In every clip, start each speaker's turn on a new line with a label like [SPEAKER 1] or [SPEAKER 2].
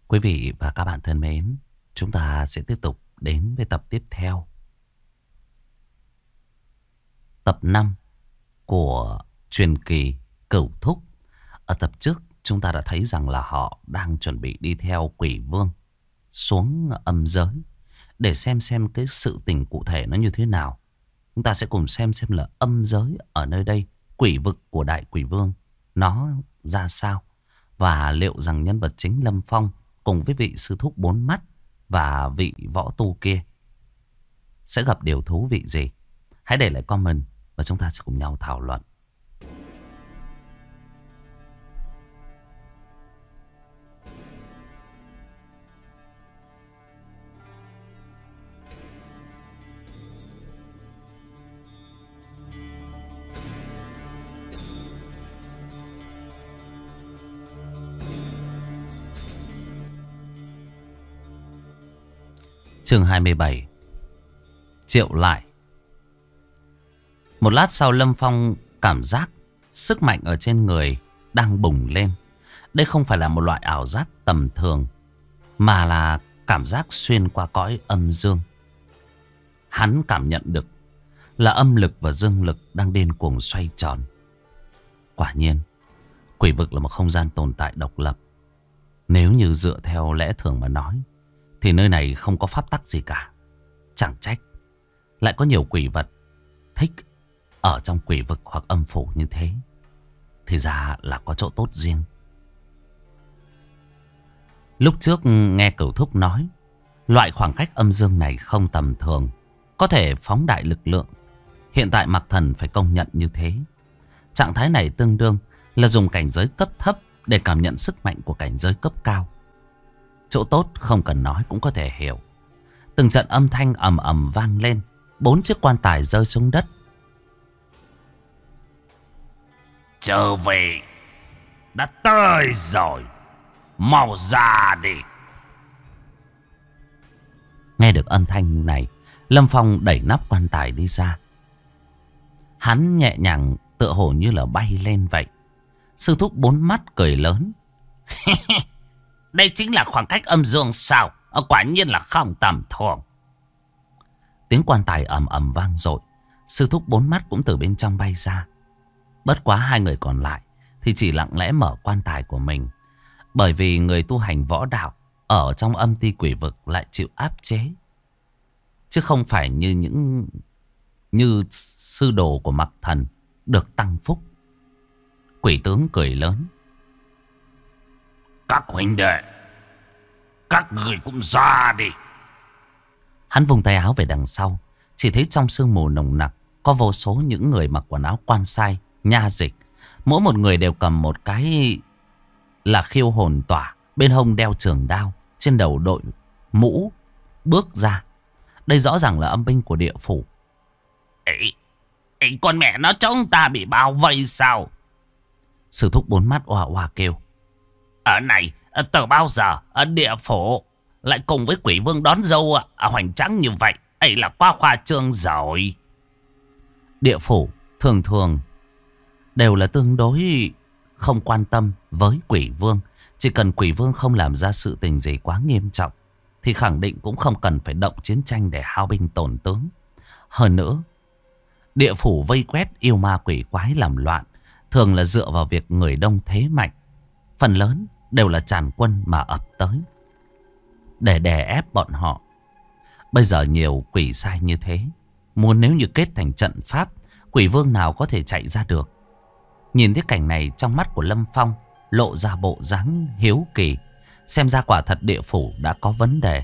[SPEAKER 1] Quý vị và các bạn thân mến, chúng ta sẽ tiếp tục đến với tập tiếp theo. Tập 5 của truyền kỳ Cửu Thúc. Ở tập trước chúng ta đã thấy rằng là họ đang chuẩn bị đi theo quỷ vương xuống âm giới để xem cái sự tình cụ thể nó như thế nào. Chúng ta sẽ cùng xem là âm giới ở nơi đây, quỷ vực của đại quỷ vương nó ra sao. Và liệu rằng nhân vật chính Lâm Phong cùng với vị sư thúc bốn mắt và vị võ tu kia sẽ gặp điều thú vị gì? Hãy để lại comment và chúng ta sẽ cùng nhau thảo luận. Chương 27. Triệu lại. Một lát sau, Lâm Phong cảm giác sức mạnh ở trên người đang bùng lên. Đây không phải là một loại ảo giác tầm thường, mà là cảm giác xuyên qua cõi âm dương. Hắn cảm nhận được là âm lực và dương lực đang điên cuồng xoay tròn. Quả nhiên, quỷ vực là một không gian tồn tại độc lập. Nếu như dựa theo lẽ thường mà nói, thì nơi này không có pháp tắc gì cả. Chẳng trách lại có nhiều quỷ vật thích ở trong quỷ vực hoặc âm phủ như thế. Thì ra là có chỗ tốt riêng. Lúc trước nghe Cửu Thúc nói, loại khoảng cách âm dương này không tầm thường, có thể phóng đại lực lượng. Hiện tại Mạc Thần phải công nhận như thế. Trạng thái này tương đương là dùng cảnh giới cấp thấp để cảm nhận sức mạnh của cảnh giới cấp cao. Chỗ tốt không cần nói cũng có thể hiểu. Từng trận âm thanh ầm ầm vang lên. 4 chiếc quan tài rơi xuống đất.
[SPEAKER 2] Trở về. Đã tới rồi. Mau ra đi.
[SPEAKER 1] Nghe được âm thanh này, Lâm Phong đẩy nắp quan tài đi ra. Hắn nhẹ nhàng tựa hồ như là bay lên vậy. Sư thúc bốn mắt cười lớn.
[SPEAKER 2] Đây chính là khoảng cách âm dương sao? Quả nhiên là không tầm thường.
[SPEAKER 1] Tiếng quan tài ầm ầm vang dội. Sư thúc bốn mắt cũng từ bên trong bay ra. Bất quá hai người còn lại thì chỉ lặng lẽ mở quan tài của mình. Bởi vì người tu hành võ đạo ở trong âm ti quỷ vực lại chịu áp chế, chứ không phải như sư đồ của Mạc Thần được tăng phúc. Quỷ tướng cười lớn.
[SPEAKER 2] Các huynh đệ, các người cũng ra đi.
[SPEAKER 1] Hắn vùng tay áo về đằng sau. Chỉ thấy trong sương mù nồng nặc có vô số những người mặc quần áo quan sai, nha dịch. Mỗi một người đều cầm một cái là khiêu hồn tỏa, bên hông đeo trường đao, trên đầu đội mũ, bước ra. Đây rõ ràng là âm binh của địa phủ.
[SPEAKER 2] Ê, con mẹ nó, chúng ta bị bao vây sao?
[SPEAKER 1] Sư thúc bốn mắt oa oa kêu.
[SPEAKER 2] Ở này, từ bao giờ ở địa phủ lại cùng với quỷ vương đón dâu hoành tráng như vậy? Ấy là quá khoa trương rồi.
[SPEAKER 1] Địa phủ thường thường đều là tương đối không quan tâm với quỷ vương. Chỉ cần quỷ vương không làm ra sự tình gì quá nghiêm trọng thì khẳng định cũng không cần phải động chiến tranh để hao binh tổn tướng. Hơn nữa, địa phủ vây quét yêu ma quỷ quái làm loạn thường là dựa vào việc người đông thế mạnh. Phần lớn đều là tràn quân mà ập tới để đè ép bọn họ. Bây giờ nhiều quỷ sai như thế, muốn nếu như kết thành trận pháp, quỷ vương nào có thể chạy ra được. Nhìn thấy cảnh này, trong mắt của Lâm Phong lộ ra bộ dáng hiếu kỳ. Xem ra quả thật địa phủ đã có vấn đề.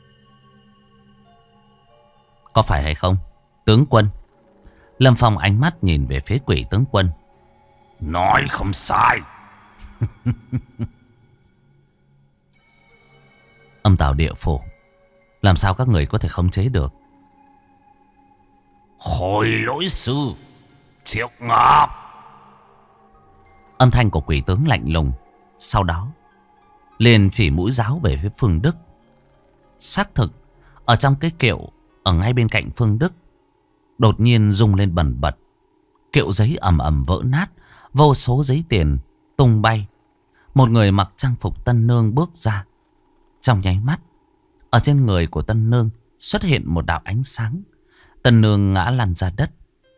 [SPEAKER 1] Có phải hay không, tướng quân? Lâm Phong ánh mắt nhìn về phía quỷ tướng quân.
[SPEAKER 2] Nói không sai.
[SPEAKER 1] Âm tào địa phủ, làm sao các người có thể khống chế được?
[SPEAKER 2] Khôi lỗi sư Triệu Ngọc.
[SPEAKER 1] Âm thanh của quỷ tướng lạnh lùng. Sau đó liền chỉ mũi giáo về phía Phương Đức. Xác thực, ở trong cái kiệu ở ngay bên cạnh Phương Đức đột nhiên rung lên bần bật. Kiệu giấy ầm ầm vỡ nát, vô số giấy tiền tung bay. Một người mặc trang phục tân nương bước ra. Trong nháy mắt, ở trên người của Tân Nương xuất hiện một đạo ánh sáng. Tân Nương ngã lăn ra đất.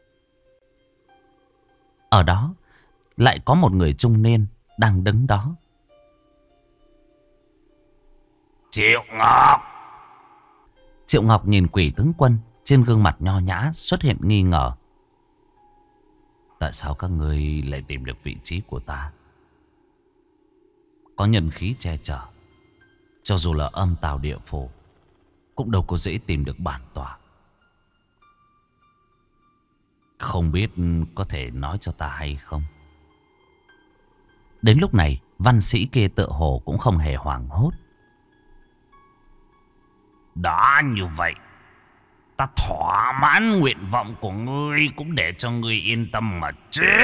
[SPEAKER 1] Ở đó lại có một người trung niên đang đứng đó.
[SPEAKER 2] Triệu Ngọc.
[SPEAKER 1] Triệu Ngọc nhìn Quỷ tướng quân, trên gương mặt nho nhã xuất hiện nghi ngờ. Tại sao các ngươi lại tìm được vị trí của ta? Có nhân khí che chở, cho dù là âm tào địa phủ cũng đâu có dễ tìm được bản tọa. Không biết có thể nói cho ta hay không? Đến lúc này, văn sĩ kia tựa hồ cũng không hề hoảng hốt.
[SPEAKER 2] Đã như vậy, ta thỏa mãn nguyện vọng của ngươi, cũng để cho ngươi yên tâm mà chết.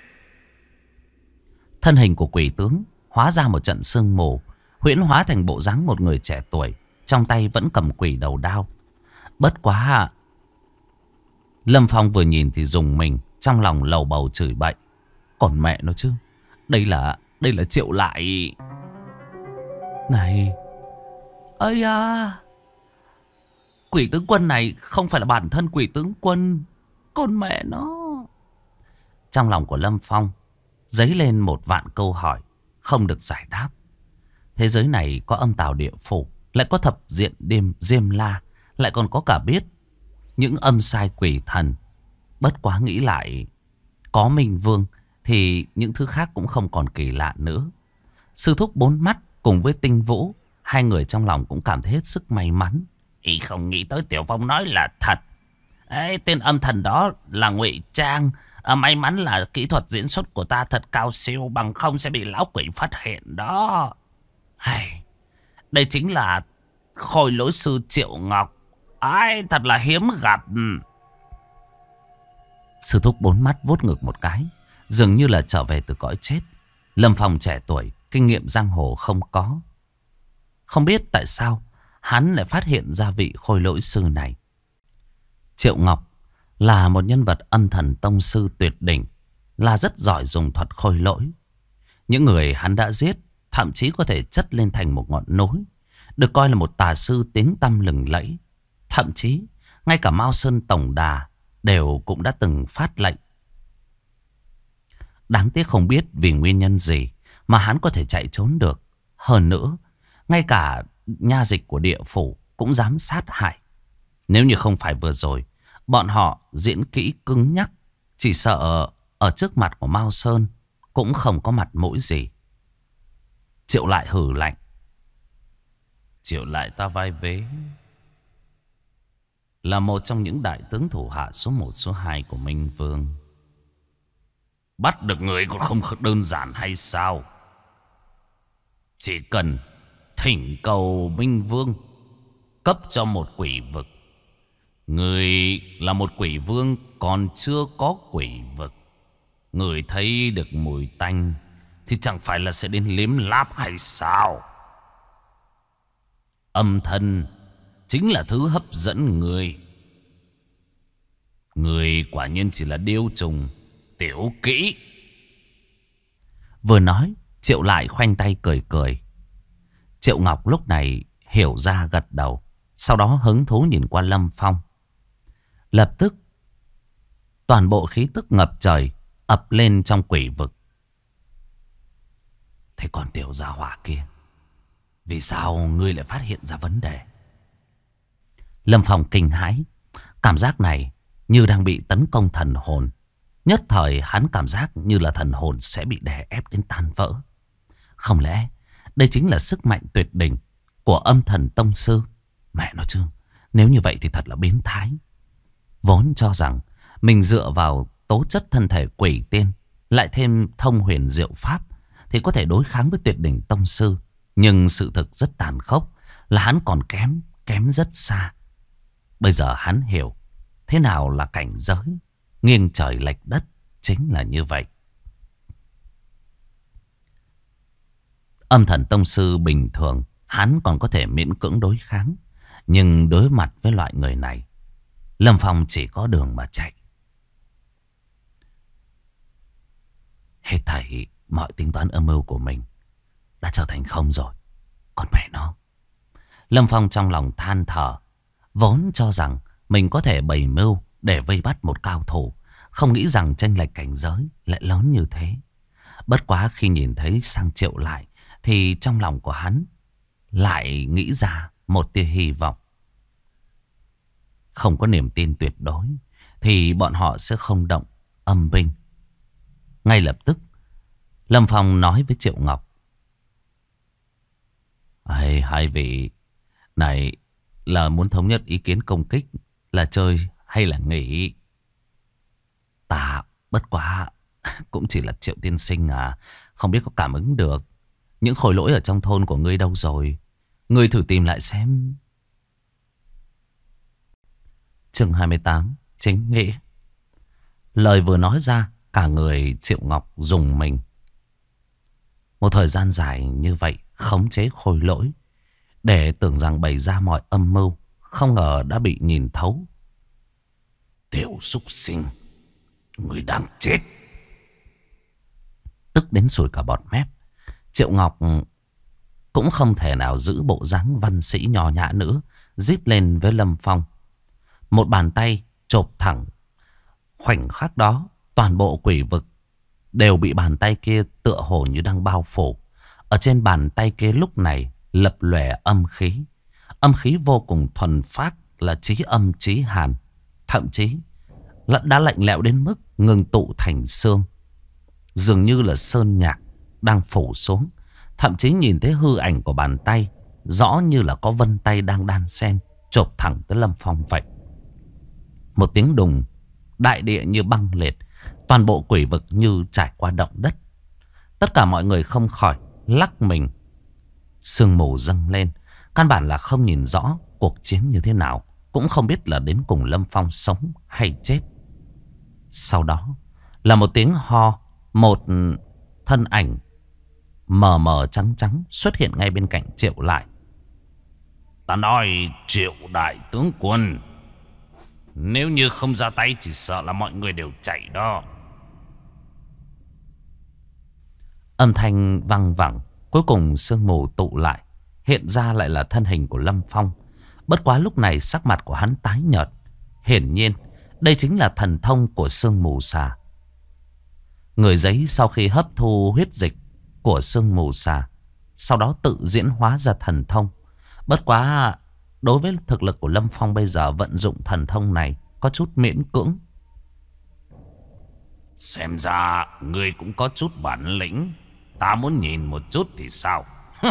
[SPEAKER 1] Thân hình của quỷ tướng hóa ra một trận sương mù, huyễn hóa thành bộ dáng một người trẻ tuổi, trong tay vẫn cầm quỷ đầu đao. Bất quá, Lâm Phong vừa nhìn thì rùng mình, trong lòng lầu bầu chửi bậy. Còn mẹ nó chứ, đây là Triệu Lại. Này, ây à, quỷ tướng quân này không phải là bản thân quỷ tướng quân. Con mẹ nó. Trong lòng của Lâm Phong dấy lên một vạn câu hỏi không được giải đáp. Thế giới này có âm tào địa phủ, lại có thập diện đêm Diêm La, lại còn có cả biết những âm sai quỷ thần. Bất quá nghĩ lại, có Minh Vương thì những thứ khác cũng không còn kỳ lạ nữa. Sư thúc bốn mắt cùng với Tinh Vũ, hai người trong lòng cũng cảm thấy hết sức may mắn.
[SPEAKER 2] Ý không nghĩ tới Tiểu Phong nói là thật. Ê, tên âm thần đó là ngụy trang. May mắn là kỹ thuật diễn xuất của ta thật cao siêu, bằng không sẽ bị lão quỷ phát hiện đó. Hay, đây chính là khôi lỗi sư Triệu Ngọc. Ai, thật là hiếm gặp.
[SPEAKER 1] Sư thúc bốn mắt vuốt ngực một cái, dường như là trở về từ cõi chết. Lâm Phong trẻ tuổi, kinh nghiệm giang hồ không có. Không biết tại sao hắn lại phát hiện ra vị khôi lỗi sư này. Triệu Ngọc là một nhân vật âm thần tông sư tuyệt đỉnh, là rất giỏi dùng thuật khôi lỗi. Những người hắn đã giết thậm chí có thể chất lên thành một ngọn núi, được coi là một tà sư tiếng tăm lừng lẫy. Thậm chí ngay cả Mao Sơn Tổng Đà đều cũng đã từng phát lệnh. Đáng tiếc không biết vì nguyên nhân gì mà hắn có thể chạy trốn được. Hơn nữa, ngay cả nha dịch của địa phủ cũng dám sát hại. Nếu như không phải vừa rồi bọn họ diễn kỹ cứng nhắc, chỉ sợ ở trước mặt của Mao Sơn cũng không có mặt mũi gì. Triệu Lại hừ lạnh. Triệu Lại ta vai vế, là một trong những đại tướng thủ hạ số 1 số 2 của Minh Vương.
[SPEAKER 2] Bắt được người còn không đơn giản hay sao? Chỉ cần thỉnh cầu Minh Vương cấp cho một quỷ vực. Người là một quỷ vương còn chưa có quỷ vực, người thấy được mùi tanh thì chẳng phải là sẽ đến liếm láp hay sao? Âm thân chính là thứ hấp dẫn người. Người quả nhiên chỉ là điêu trùng tiểu kỹ.
[SPEAKER 1] Vừa nói, Triệu Lại khoanh tay cười cười. Triệu Ngọc lúc này hiểu ra gật đầu, sau đó hứng thú nhìn qua Lâm Phong. Lập tức toàn bộ khí tức ngập trời ập lên trong quỷ vực. Thế còn tiểu gia hỏa kia, vì sao ngươi lại phát hiện ra vấn đề? Lâm Phong kinh hãi. Cảm giác này như đang bị tấn công thần hồn. Nhất thời hắn cảm giác như là thần hồn sẽ bị đè ép đến tan vỡ. Không lẽ đây chính là sức mạnh tuyệt đỉnh của âm thần tông sư? Mẹ nó chứ, nếu như vậy thì thật là biến thái. Vốn cho rằng mình dựa vào tố chất thân thể quỷ tiên, lại thêm thông huyền diệu pháp, thì có thể đối kháng với tuyệt đỉnh tông sư. Nhưng sự thực rất tàn khốc, là hắn còn kém rất xa. Bây giờ hắn hiểu thế nào là cảnh giới nghiêng trời lệch đất, chính là như vậy. Âm thần tông sư bình thường hắn còn có thể miễn cưỡng đối kháng, nhưng đối mặt với loại người này, Lâm Phong chỉ có đường mà chạy. Hết thảy mọi tính toán âm mưu của mình đã trở thành không rồi. Còn mẹ nó, Lâm Phong trong lòng than thở. Vốn cho rằng mình có thể bày mưu để vây bắt một cao thủ. Không nghĩ rằng chênh lệch cảnh giới lại lớn như thế. Bất quá khi nhìn thấy sang Triệu Lại thì trong lòng của hắn lại nghĩ ra một tia hy vọng. Không có niềm tin tuyệt đối thì bọn họ sẽ không động âm binh. Ngay lập tức Lâm Phong nói với Triệu Ngọc: hai vị này là muốn thống nhất ý kiến công kích, là chơi hay là nghỉ? Ta bất quá cũng chỉ là Triệu tiên sinh à, không biết có cảm ứng được. Những khối lỗi ở trong thôn của ngươi đâu rồi? Ngươi thử tìm lại xem. Chương 28 chính nghĩa. Lời vừa nói ra, cả người Triệu Ngọc rùng mình. Một thời gian dài như vậy khống chế khối lỗi, để tưởng rằng bày ra mọi âm mưu, không ngờ đã bị nhìn thấu.
[SPEAKER 2] Tiểu súc sinh, người đang chết.
[SPEAKER 1] Tức đến sùi cả bọt mép, Triệu Ngọc cũng không thể nào giữ bộ dáng văn sĩ nho nhã nữa, rít lên với Lâm Phong. Một bàn tay chộp thẳng. Khoảnh khắc đó, toàn bộ quỷ vực đều bị bàn tay kia tựa hồ như đang bao phủ. Ở trên bàn tay kia lúc này lập lòe âm khí. Âm khí vô cùng thuần phác, là chí âm chí hàn. Thậm chí đã lạnh lẽo đến mức ngừng tụ thành xương. Dường như là sơn nhạc đang phủ xuống. Thậm chí nhìn thấy hư ảnh của bàn tay, rõ như là có vân tay đang đan xen chộp thẳng tới Lâm Phong vậy. Một tiếng đùng, đại địa như băng liệt, toàn bộ quỷ vực như trải qua động đất. Tất cả mọi người không khỏi lắc mình. Sương mù dâng lên, căn bản là không nhìn rõ cuộc chiến như thế nào, cũng không biết là đến cùng Lâm Phong sống hay chết. Sau đó là một tiếng ho, một thân ảnh mờ mờ trắng trắng xuất hiện ngay bên cạnh Triệu Lại.
[SPEAKER 2] Ta nói Triệu đại tướng quân, nếu như không ra tay chỉ sợ là mọi người đều chạy đó.
[SPEAKER 1] Âm thanh văng vẳng, cuối cùng sương mù tụ lại, hiện ra lại là thân hình của Lâm Phong. Bất quá lúc này sắc mặt của hắn tái nhợt. Hiển nhiên đây chính là thần thông của sương mù xà. Người giấy sau khi hấp thu huyết dịch của sương mù xà, sau đó tự diễn hóa ra thần thông. Bất quá đối với thực lực của Lâm Phong bây giờ, vận dụng thần thông này có chút miễn cưỡng.
[SPEAKER 2] Xem ra ngươi cũng có chút bản lĩnh. Ta muốn nhìn một chút thì sao?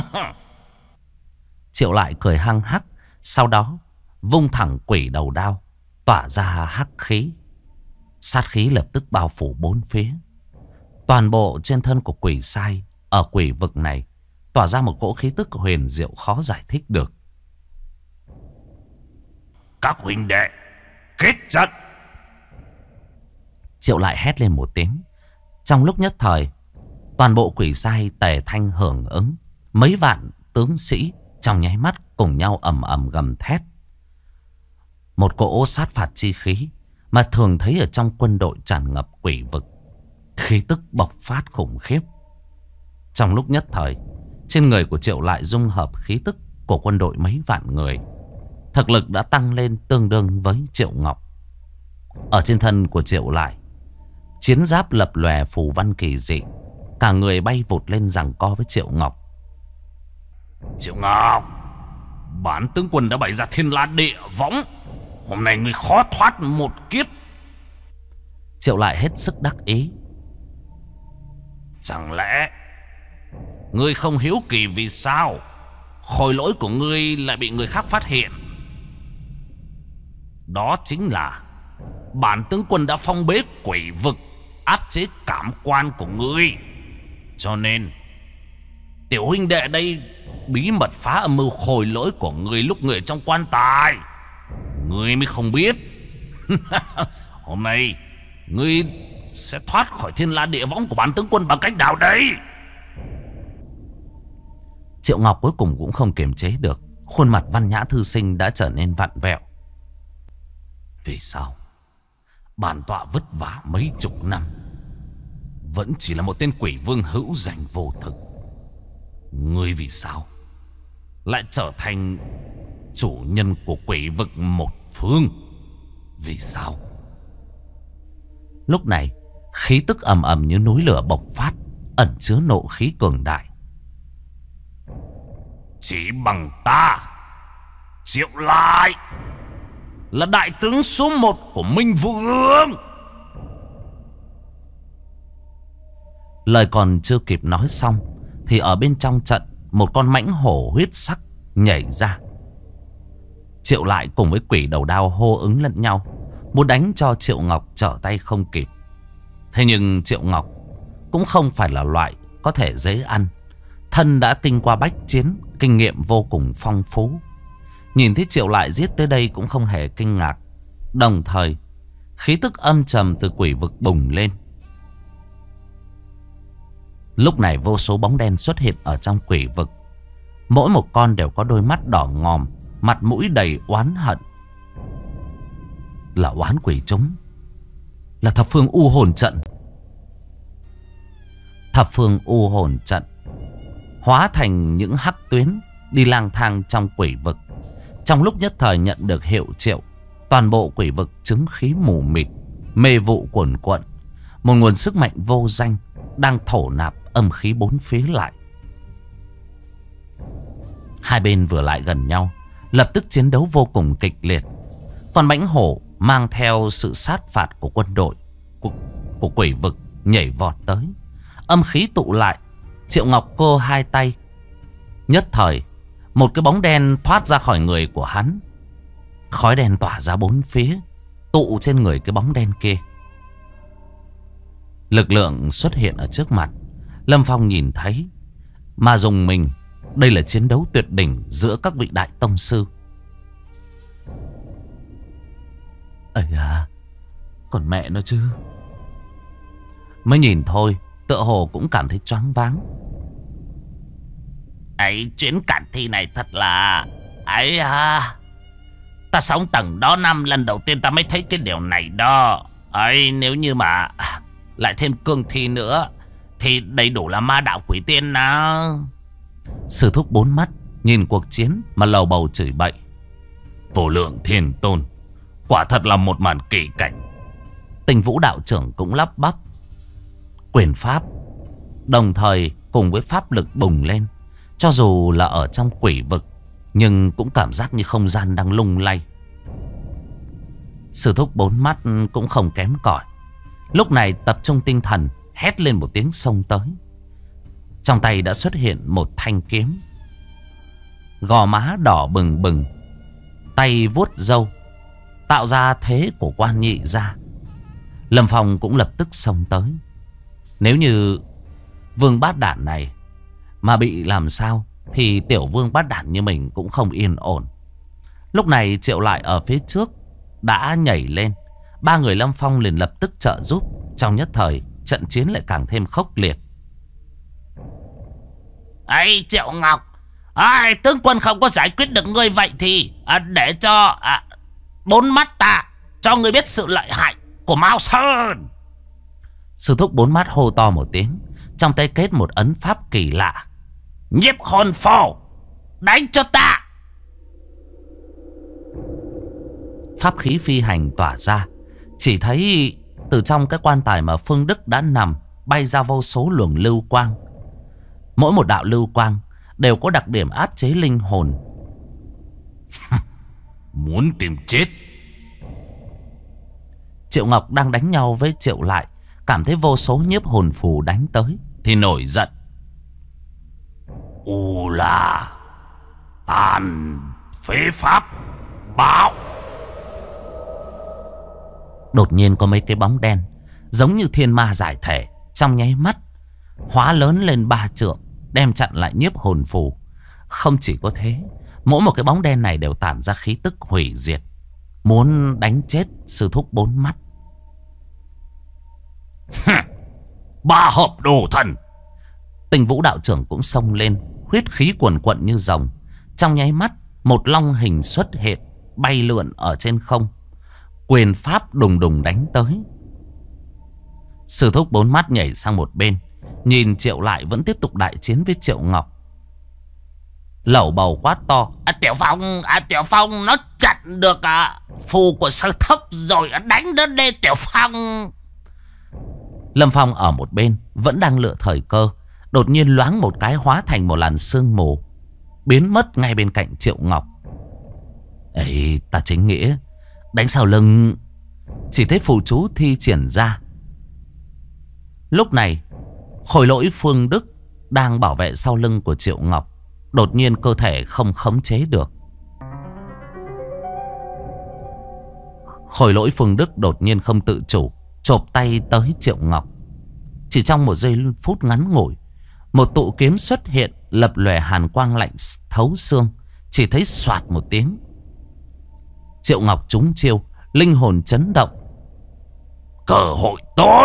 [SPEAKER 1] Triệu Lại cười hăng hắc, sau đó vung thẳng quỷ đầu đao, tỏa ra hắc khí. Sát khí lập tức bao phủ bốn phía. Toàn bộ trên thân của quỷ sai ở quỷ vực này tỏa ra một cỗ khí tức huyền diệu khó giải thích được.
[SPEAKER 2] Các huynh đệ, kết trận!
[SPEAKER 1] Triệu Lại hét lên một tiếng. Trong lúc nhất thời, toàn bộ quỷ sai tề thanh hưởng ứng. Mấy vạn tướng sĩ trong nháy mắt cùng nhau ầm ầm gầm thét. Một cỗ sát phạt chi khí mà thường thấy ở trong quân đội tràn ngập quỷ vực. Khí tức bộc phát khủng khiếp. Trong lúc nhất thời, trên người của Triệu Lại dung hợp khí tức của quân đội mấy vạn người. Thực lực đã tăng lên tương đương với Triệu Ngọc. Ở trên thân của Triệu Lại, chiến giáp lập lòe phù văn kỳ dị. Cả người bay vụt lên giằng co với Triệu Ngọc.
[SPEAKER 2] Triệu Ngọc, bản tướng quân đã bày ra thiên la địa võng. Hôm nay ngươi khó thoát một kiếp.
[SPEAKER 1] Triệu Lại hết sức đắc ý.
[SPEAKER 2] Chẳng lẽ ngươi không hiếu kỳ vì sao khối lỗi của ngươi lại bị người khác phát hiện? Đó chính là bản tướng quân đã phong bế quỷ vực, áp chế cảm quan của ngươi. Cho nên tiểu huynh đệ đây bí mật phá âm mưu khối lỗi của ngươi lúc ngươi ở trong quan tài. Ngươi mới không biết. Hôm nay ngươi sẽ thoát khỏi thiên la địa võng của bản tướng quân bằng cách nào đấy?
[SPEAKER 1] Triệu Ngọc cuối cùng cũng không kiềm chế được. Khuôn mặt văn nhã thư sinh đã trở nên vặn vẹo. Vì sao bản tọa vất vả mấy chục năm vẫn chỉ là một tên quỷ vương hữu danh vô thực? Ngươi vì sao lại trở thành
[SPEAKER 2] chủ nhân của quỷ vực một phương. Vì sao?
[SPEAKER 1] Lúc này khí tức ầm ầm như núi lửa bộc phát, ẩn chứa nộ khí cường đại.
[SPEAKER 2] Chỉ bằng ta, Triệu Lại, là đại tướng số 1 của Minh Vương.
[SPEAKER 1] Lời còn chưa kịp nói xong thì ở bên trong trận, một con mãnh hổ huyết sắc nhảy ra. Triệu Lại cùng với quỷ đầu đao hô ứng lẫn nhau, muốn đánh cho Triệu Ngọc trở tay không kịp. Thế nhưng Triệu Ngọc cũng không phải là loại có thể dễ ăn. Thân đã kinh qua bách chiến, kinh nghiệm vô cùng phong phú. Nhìn thấy Triệu Lại giết tới đây cũng không hề kinh ngạc. Đồng thời khí tức âm trầm từ quỷ vực bùng lên. Lúc này vô số bóng đen xuất hiện ở trong quỷ vực. Mỗi một con đều có đôi mắt đỏ ngòm, mặt mũi đầy oán hận. Là oán quỷ chúng, là thập phương u hồn trận. Thập phương u hồn trận hóa thành những hắc tuyến đi lang thang trong quỷ vực. Trong lúc nhất thời nhận được hiệu triệu, toàn bộ quỷ vực chứng khí mù mịt, mê vụ cuồn cuộn. Một nguồn sức mạnh vô danh đang thổ nạp âm khí bốn phía lại. Hai bên vừa lại gần nhau, lập tức chiến đấu vô cùng kịch liệt. Con mãnh hổ mang theo sự sát phạt của quân đội của quỷ vực nhảy vọt tới. Âm khí tụ lại, Triệu Ngọc cô hai tay. Nhất thời một cái bóng đen thoát ra khỏi người của hắn. Khói đen tỏa ra bốn phía, tụ trên người cái bóng đen kia. Lực lượng xuất hiện ở trước mặt. Lâm Phong nhìn thấy mà dùng mình. Đây là chiến đấu tuyệt đỉnh giữa các vị đại tông sư. Ây à, còn mẹ nó chứ. Mới nhìn thôi tựa hồ cũng cảm thấy choáng váng.
[SPEAKER 2] Ấy, chuyến cản thi này thật là... Ấy à, ta sống tầng đó năm, lần đầu tiên ta mới thấy cái điều này đó. Ấy, nếu như mà lại thêm cương thi nữa thì đầy đủ là ma đạo quỷ tiên nào.
[SPEAKER 1] Sư thúc bốn mắt nhìn cuộc chiến mà lầu bầu chửi bậy.
[SPEAKER 2] Vô lượng thiên tôn, quả thật là một màn kỳ cảnh.
[SPEAKER 1] Tinh Vũ đạo trưởng cũng lắp bắp. Quyền pháp đồng thời cùng với pháp lực bùng lên. Cho dù là ở trong quỷ vực, nhưng cũng cảm giác như không gian đang lung lay. Sư thúc bốn mắt cũng không kém cỏi. Lúc này tập trung tinh thần, hét lên một tiếng xông tới. Trong tay đã xuất hiện một thanh kiếm. Gò má đỏ bừng bừng, tay vuốt râu, tạo ra thế của Quan Nhị gia. Lâm Phong cũng lập tức xông tới. Nếu như Vương Bát Đản này mà bị làm sao thì tiểu Vương Bát Đản như mình cũng không yên ổn. Lúc này Triệu Lại ở phía trước đã nhảy lên. Ba người Lâm Phong liền lập tức trợ giúp. Trong nhất thời trận chiến lại càng thêm khốc liệt.
[SPEAKER 2] Ấy, Triệu Ngọc, tướng quân không có giải quyết được ngươi, vậy thì để cho bốn mắt ta cho ngươi biết sự lợi hại của Mao Sơn.
[SPEAKER 1] Sư thúc bốn mắt hô to một tiếng, trong tay kết một ấn pháp kỳ lạ.
[SPEAKER 2] Nhiếp hồn phổ, đánh cho ta.
[SPEAKER 1] Pháp khí phi hành tỏa ra. Chỉ thấy từ trong cái quan tài mà Phương Đức đã nằm bay ra vô số luồng lưu quang. Mỗi một đạo lưu quang đều có đặc điểm áp chế linh hồn.
[SPEAKER 2] Muốn tìm chết.
[SPEAKER 1] Triệu Ngọc đang đánh nhau với Triệu Lại, cảm thấy vô số nhiếp hồn phù đánh tới thì nổi giận.
[SPEAKER 2] U là tàn phế pháp bảo.
[SPEAKER 1] Đột nhiên có mấy cái bóng đen giống như thiên ma giải thể, trong nháy mắt hóa lớn lên 3 trượng, đem chặn lại nhiếp hồn phù. Không chỉ có thế, mỗi một cái bóng đen này đều tản ra khí tức hủy diệt, muốn đánh chết sư thúc bốn mắt.
[SPEAKER 2] Ba hợp đồ thần.
[SPEAKER 1] Tinh Vũ đạo trưởng cũng xông lên, huyết khí cuồn cuộn như rồng. Trong nháy mắt một long hình xuất hiện, bay lượn ở trên không, quyền pháp đùng đùng đánh tới. Sư thúc bốn mắt nhảy sang một bên, nhìn Triệu Lại vẫn tiếp tục đại chiến với Triệu Ngọc. lẩu bầu quát to.
[SPEAKER 2] Tiểu Phong nó chặn được phù của Sư Thúc rồi, đánh đến đây Tiểu Phong.
[SPEAKER 1] Lâm Phong ở một bên vẫn đang lựa thời cơ, đột nhiên loáng một cái hóa thành một làn sương mù, biến mất ngay bên cạnh Triệu Ngọc. Ấy, ta chính nghĩa đánh sau lưng. Chỉ thấy phù chú thi triển ra. Lúc này Khôi Lỗi Phương Đức đang bảo vệ sau lưng của Triệu Ngọc, đột nhiên cơ thể không khống chế được. Khôi Lỗi Phương Đức đột nhiên không tự chủ chộp tay tới Triệu Ngọc. Chỉ trong một giây phút ngắn ngủi, một tụ kiếm xuất hiện, lập lòe hàn quang lạnh thấu xương. Chỉ thấy xoạt một tiếng, Triệu Ngọc trúng chiêu, linh hồn chấn động.
[SPEAKER 2] Cơ hội tốt.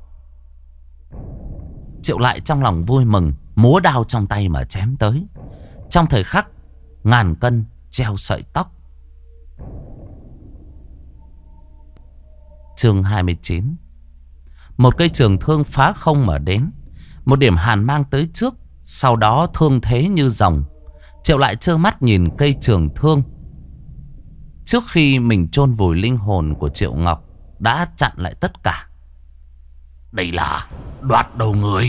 [SPEAKER 1] Triệu Lại trong lòng vui mừng, múa đao trong tay mà chém tới. Trong thời khắc ngàn cân treo sợi tóc. Chương 29. Một cây trường thương phá không mà đến, một điểm hàn mang tới trước, sau đó thương thế như rồng. Triệu Lại trơ mắt nhìn cây trường thương trước khi mình chôn vùi linh hồn của Triệu Ngọc đã chặn lại tất cả.
[SPEAKER 2] Đây là đoạt đầu người.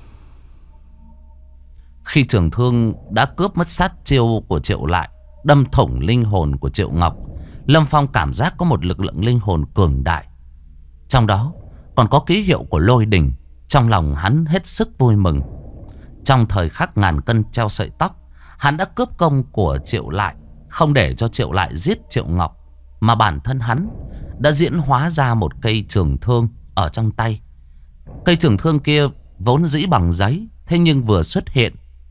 [SPEAKER 1] Khi trường thương đã cướp mất sát chiêu của Triệu Lại, đâm thủng linh hồn của Triệu Ngọc, Lâm Phong cảm giác có một lực lượng linh hồn cường đại, trong đó còn có ký hiệu của lôi đình. Trong lòng hắn hết sức vui mừng. Trong thời khắc ngàn cân treo sợi tóc, hắn đã cướp công của Triệu Lại, không để cho Triệu Lại giết Triệu Ngọc, mà bản thân hắn đã diễn hóa ra một cây trường thương ở trong tay. Cây trường thương kia vốn dĩ bằng giấy, thế nhưng vừa xuất hiện,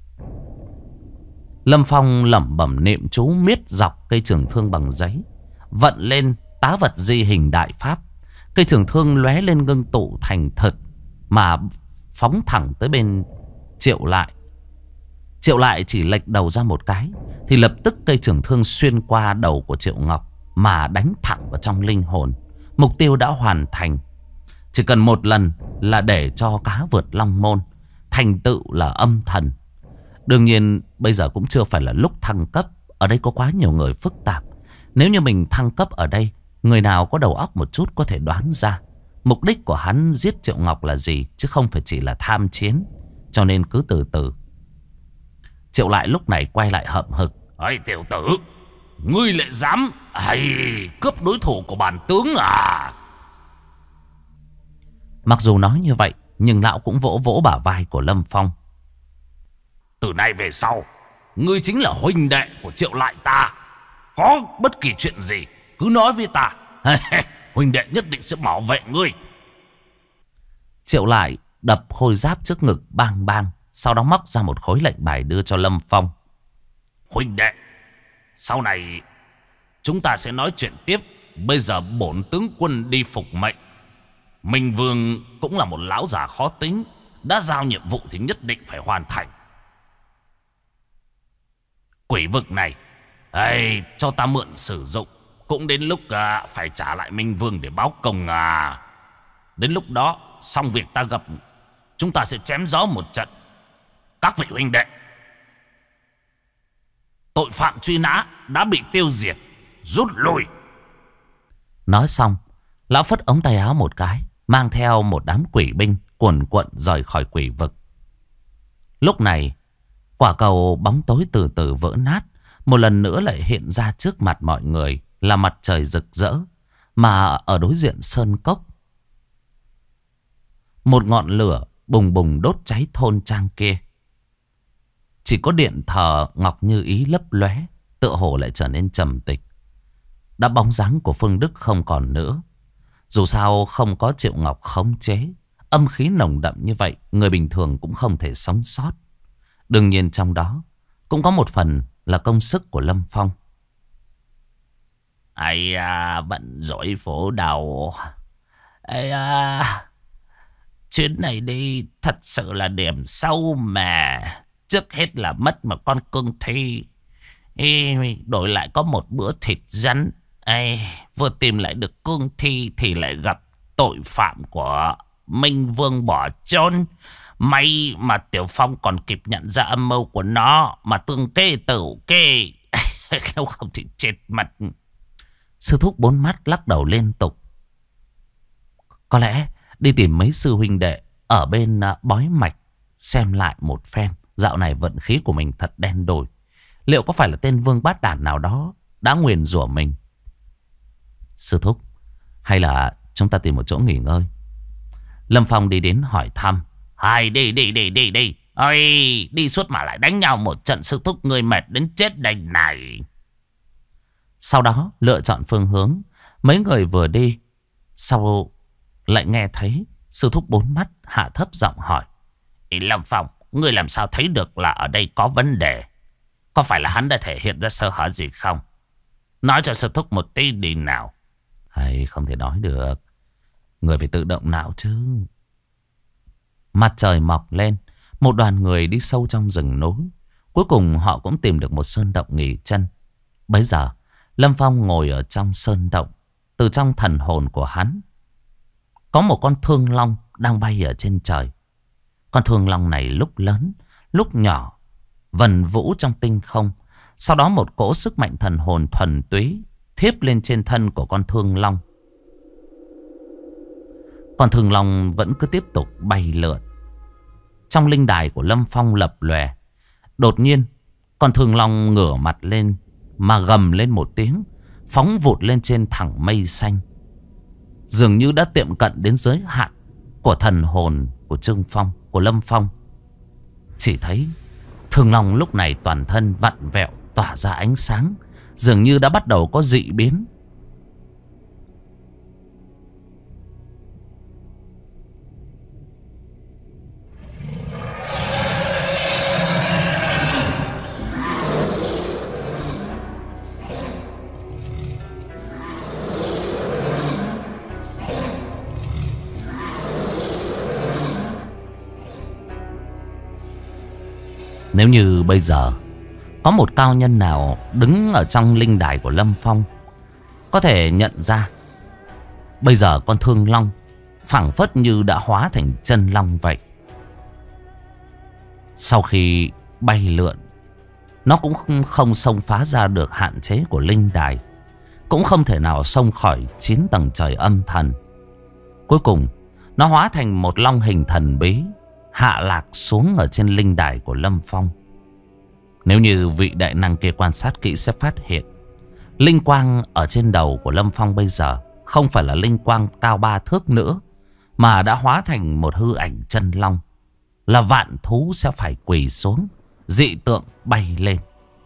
[SPEAKER 1] Lâm Phong lẩm bẩm niệm chú miết dọc cây trường thương bằng giấy, vận lên tá vật di hình đại pháp. Cây trường thương lóe lên ngưng tụ thành thực mà phóng thẳng tới bên Triệu Lại. Triệu Lại chỉ lệch đầu ra một cái thì lập tức cây trường thương xuyên qua đầu của Triệu Ngọc mà đánh thẳng vào trong linh hồn. Mục tiêu đã hoàn thành. Chỉ cần một lần là để cho cá vượt long môn, thành tựu là âm thần. Đương nhiên bây giờ cũng chưa phải là lúc thăng cấp. Ở đây có quá nhiều người phức tạp. Nếu như mình thăng cấp ở đây, người nào có đầu óc một chút có thể đoán ra mục đích của hắn giết Triệu Ngọc là gì, chứ không phải chỉ là tham chiến. Cho nên cứ từ từ. Triệu Lại lúc này quay lại hậm hực.
[SPEAKER 2] Ây tiểu tử, ngươi lại dám cướp đối thủ của bản tướng à?
[SPEAKER 1] Mặc dù nói như vậy, nhưng lão cũng vỗ vỗ bả vai của Lâm Phong.
[SPEAKER 2] Từ nay về sau, ngươi chính là huynh đệ của Triệu Lại ta. Có bất kỳ chuyện gì cứ nói với ta. Huynh đệ nhất định sẽ bảo vệ ngươi.
[SPEAKER 1] Triệu Lại đập khôi giáp trước ngực bang bang, sau đó móc ra một khối lệnh bài đưa cho Lâm Phong.
[SPEAKER 2] Huynh đệ, sau này chúng ta sẽ nói chuyện tiếp. Bây giờ bổn tướng quân đi phục mệnh. Minh Vương cũng là một lão già khó tính, đã giao nhiệm vụ thì nhất định phải hoàn thành. Quỷ vực này cho ta mượn sử dụng. Cũng đến lúc phải trả lại Minh Vương để báo công à. Đến lúc đó xong việc ta gặp, chúng ta sẽ chém gió một trận. Các vị huynh đệ, tội phạm truy nã đã bị tiêu diệt, rút lui.
[SPEAKER 1] Nói xong, lão phất ống tay áo một cái, mang theo một đám quỷ binh cuồn cuộn rời khỏi quỷ vực. Lúc này, quả cầu bóng tối từ từ vỡ nát, một lần nữa lại hiện ra trước mặt mọi người là mặt trời rực rỡ. Mà ở đối diện sơn cốc, một ngọn lửa bùng bùng đốt cháy thôn trang kia. Chỉ có điện thờ Ngọc Như Ý lấp lóe, tựa hồ lại trở nên trầm tịch. Đã bóng dáng của Phương Đức không còn nữa. Dù sao không có Triệu Ngọc khống chế, âm khí nồng đậm như vậy, người bình thường cũng không thể sống sót. Đương nhiên trong đó cũng có một phần là công sức của Lâm Phong.
[SPEAKER 2] Bận rỗi phố đầu. Chuyến này đi thật sự là điểm sâu mà. Trước hết là mất một con cương thi, đổi lại có một bữa thịt rắn. Vừa tìm lại được cương thi thì lại gặp tội phạm của Minh Vương bỏ trốn. May mà Tiểu Phong còn kịp nhận ra âm mưu của nó mà tương kê tử kê. Nếu không thì chết mất.
[SPEAKER 1] Sư thúc bốn mắt lắc đầu liên tục. Có lẽ đi tìm mấy sư huynh đệ ở bên bói mạch xem lại một phen. Dạo này vận khí của mình thật đen đủi. Liệu có phải là tên vương bát đản nào đó đã nguyền rủa mình? Sư thúc, hay là chúng ta tìm một chỗ nghỉ ngơi? Lâm Phong đi đến hỏi thăm.
[SPEAKER 2] Hay đi. Ôi, đi suốt mà lại đánh nhau một trận, sư thúc người mệt đến chết đành này.
[SPEAKER 1] Sau đó lựa chọn phương hướng. Mấy người vừa đi, sau lại nghe thấy sư thúc bốn mắt hạ thấp giọng hỏi.
[SPEAKER 2] Lâm Phong, người làm sao thấy được là ở đây có vấn đề? Có phải là hắn đã thể hiện ra sơ hở gì không? Nói cho sư thúc một tí đi nào.
[SPEAKER 1] Hay không thể nói được. Người phải tự động não chứ. Mặt trời mọc lên, một đoàn người đi sâu trong rừng núi. Cuối cùng họ cũng tìm được một sơn động nghỉ chân. Bấy giờ Lâm Phong ngồi ở trong sơn động. Từ trong thần hồn của hắn có một con thương long đang bay ở trên trời. Con thương long này lúc lớn, lúc nhỏ, vần vũ trong tinh không. Sau đó một cỗ sức mạnh thần hồn thuần túy thiếp lên trên thân của con thương long. Con thương long vẫn cứ tiếp tục bay lượn. Trong linh đài của Lâm Phong lập lòe. Đột nhiên con thương long ngửa mặt lên mà gầm lên một tiếng, phóng vụt lên trên thẳng mây xanh. Dường như đã tiệm cận đến giới hạn của thần hồn của Trương Phong, của Lâm Phong. Chỉ thấy thương long lúc này toàn thân vặn vẹo, tỏa ra ánh sáng, dường như đã bắt đầu có dị biến. Nếu như bây giờ có một cao nhân nào đứng ở trong linh đài của Lâm Phong, có thể nhận ra bây giờ con thương long phảng phất như đã hóa thành chân long vậy. Sau khi bay lượn, nó cũng không xông phá ra được hạn chế của linh đài, cũng không thể nào xông khỏi 9 tầng trời âm thần. Cuối cùng nó hóa thành một long hình thần bí, hạ lạc xuống ở trên linh đài của Lâm Phong. Nếu như vị đại năng kia quan sát kỹ sẽ phát hiện linh quang ở trên đầu của Lâm Phong bây giờ không phải là linh quang cao 3 thước nữa, mà đã hóa thành một hư ảnh chân long. Là vạn thú sẽ phải quỳ xuống, dị tượng bay lên.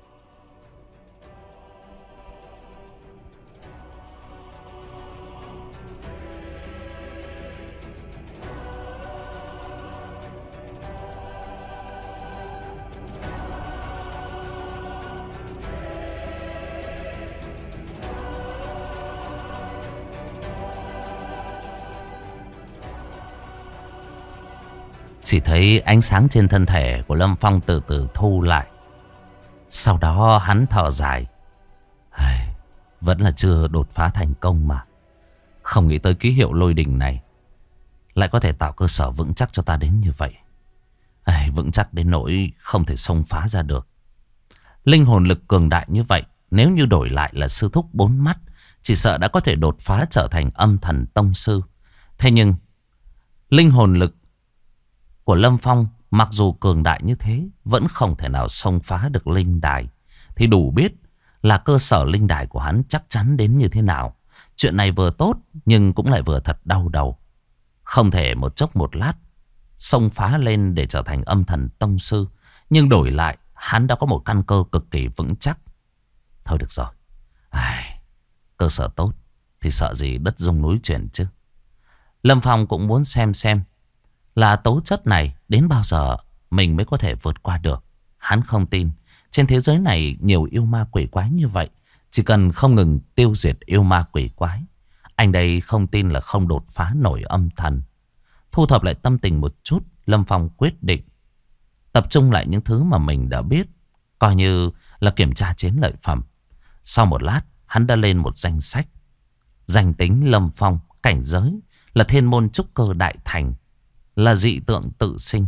[SPEAKER 1] Chỉ thấy ánh sáng trên thân thể của Lâm Phong từ từ thu lại. Sau đó hắn thở dài. Vẫn là chưa đột phá thành công mà. Không nghĩ tới ký hiệu lôi đình này lại có thể tạo cơ sở vững chắc cho ta đến như vậy. Vững chắc đến nỗi không thể xông phá ra được. Linh hồn lực cường đại như vậy, nếu như đổi lại là sư thúc 4 mắt, chỉ sợ đã có thể đột phá trở thành âm thần tông sư. Thế nhưng linh hồn lực của Lâm Phong mặc dù cường đại như thế, vẫn không thể nào xông phá được linh đài. Thì đủ biết là cơ sở linh đài của hắn chắc chắn đến như thế nào. Chuyện này vừa tốt nhưng cũng lại vừa thật đau đầu. Không thể một chốc một lát xông phá lên để trở thành âm thần tông sư, nhưng đổi lại hắn đã có một căn cơ cực kỳ vững chắc. Thôi được rồi, cơ sở tốt thì sợ gì đất rung núi chuyển chứ. Lâm Phong cũng muốn xem là tố chất này đến bao giờ mình mới có thể vượt qua được. Hắn không tin trên thế giới này nhiều yêu ma quỷ quái như vậy. Chỉ cần không ngừng tiêu diệt yêu ma quỷ quái, anh đây không tin là không đột phá nổi âm thần. Thu thập lại tâm tình một chút, Lâm Phong quyết định tập trung lại những thứ mà mình đã biết, coi như là kiểm tra chiến lợi phẩm. Sau một lát, hắn đã lên một danh sách. Danh tính Lâm Phong, cảnh giới là thiên môn trúc cơ đại thành, là dị tượng tự sinh,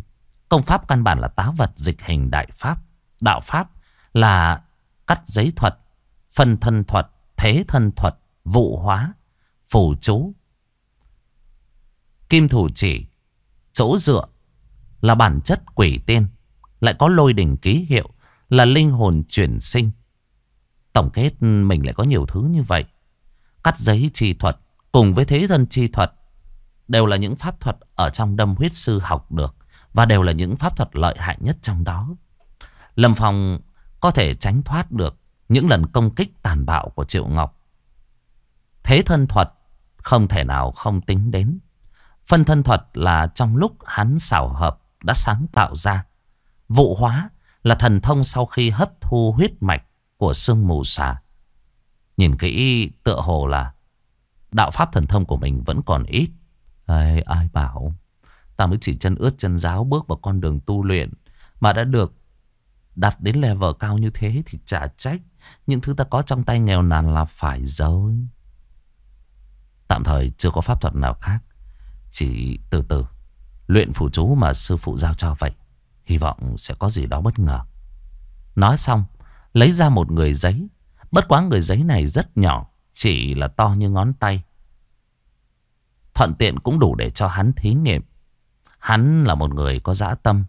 [SPEAKER 1] Công pháp căn bản là tá vật dịch hình đại pháp. Đạo pháp là cắt giấy thuật, phân thân thuật, thế thân thuật, vụ hóa, phù chú, kim thủ chỉ, chỗ dựa là bản chất quỷ tiên, lại có lôi đình ký hiệu là linh hồn chuyển sinh. Tổng kết mình lại có nhiều thứ như vậy. Cắt giấy chi thuật cùng với thế thân chi thuật đều là những pháp thuật ở trong Đâm Huyết Sư học được, và đều là những pháp thuật lợi hại nhất trong đó. Lâm Phong có thể tránh thoát được những lần công kích tàn bạo của Triệu Ngọc. Thế thân thuật không thể nào không tính đến. Phân thân thuật là trong lúc hắn xảo hợp đã sáng tạo ra. Vụ hóa là thần thông sau khi hấp thu huyết mạch của sương mù xà. Nhìn kỹ tựa hồ là đạo pháp thần thông của mình vẫn còn ít. Ai bảo ta mới chỉ chân ướt chân ráo bước vào con đường tu luyện mà đã được đặt đến level cao như thế thì chả trách những thứ ta có trong tay nghèo nàn là phải rồi. Tạm thời chưa có pháp thuật nào khác, chỉ từ từ luyện phù chú mà sư phụ giao cho vậy. Hy vọng sẽ có gì đó bất ngờ. Nói xong lấy ra một người giấy. Bất quá người giấy này rất nhỏ, chỉ là to như ngón tay. Thuận tiện cũng đủ để cho hắn thí nghiệm. Hắn là một người có dã tâm.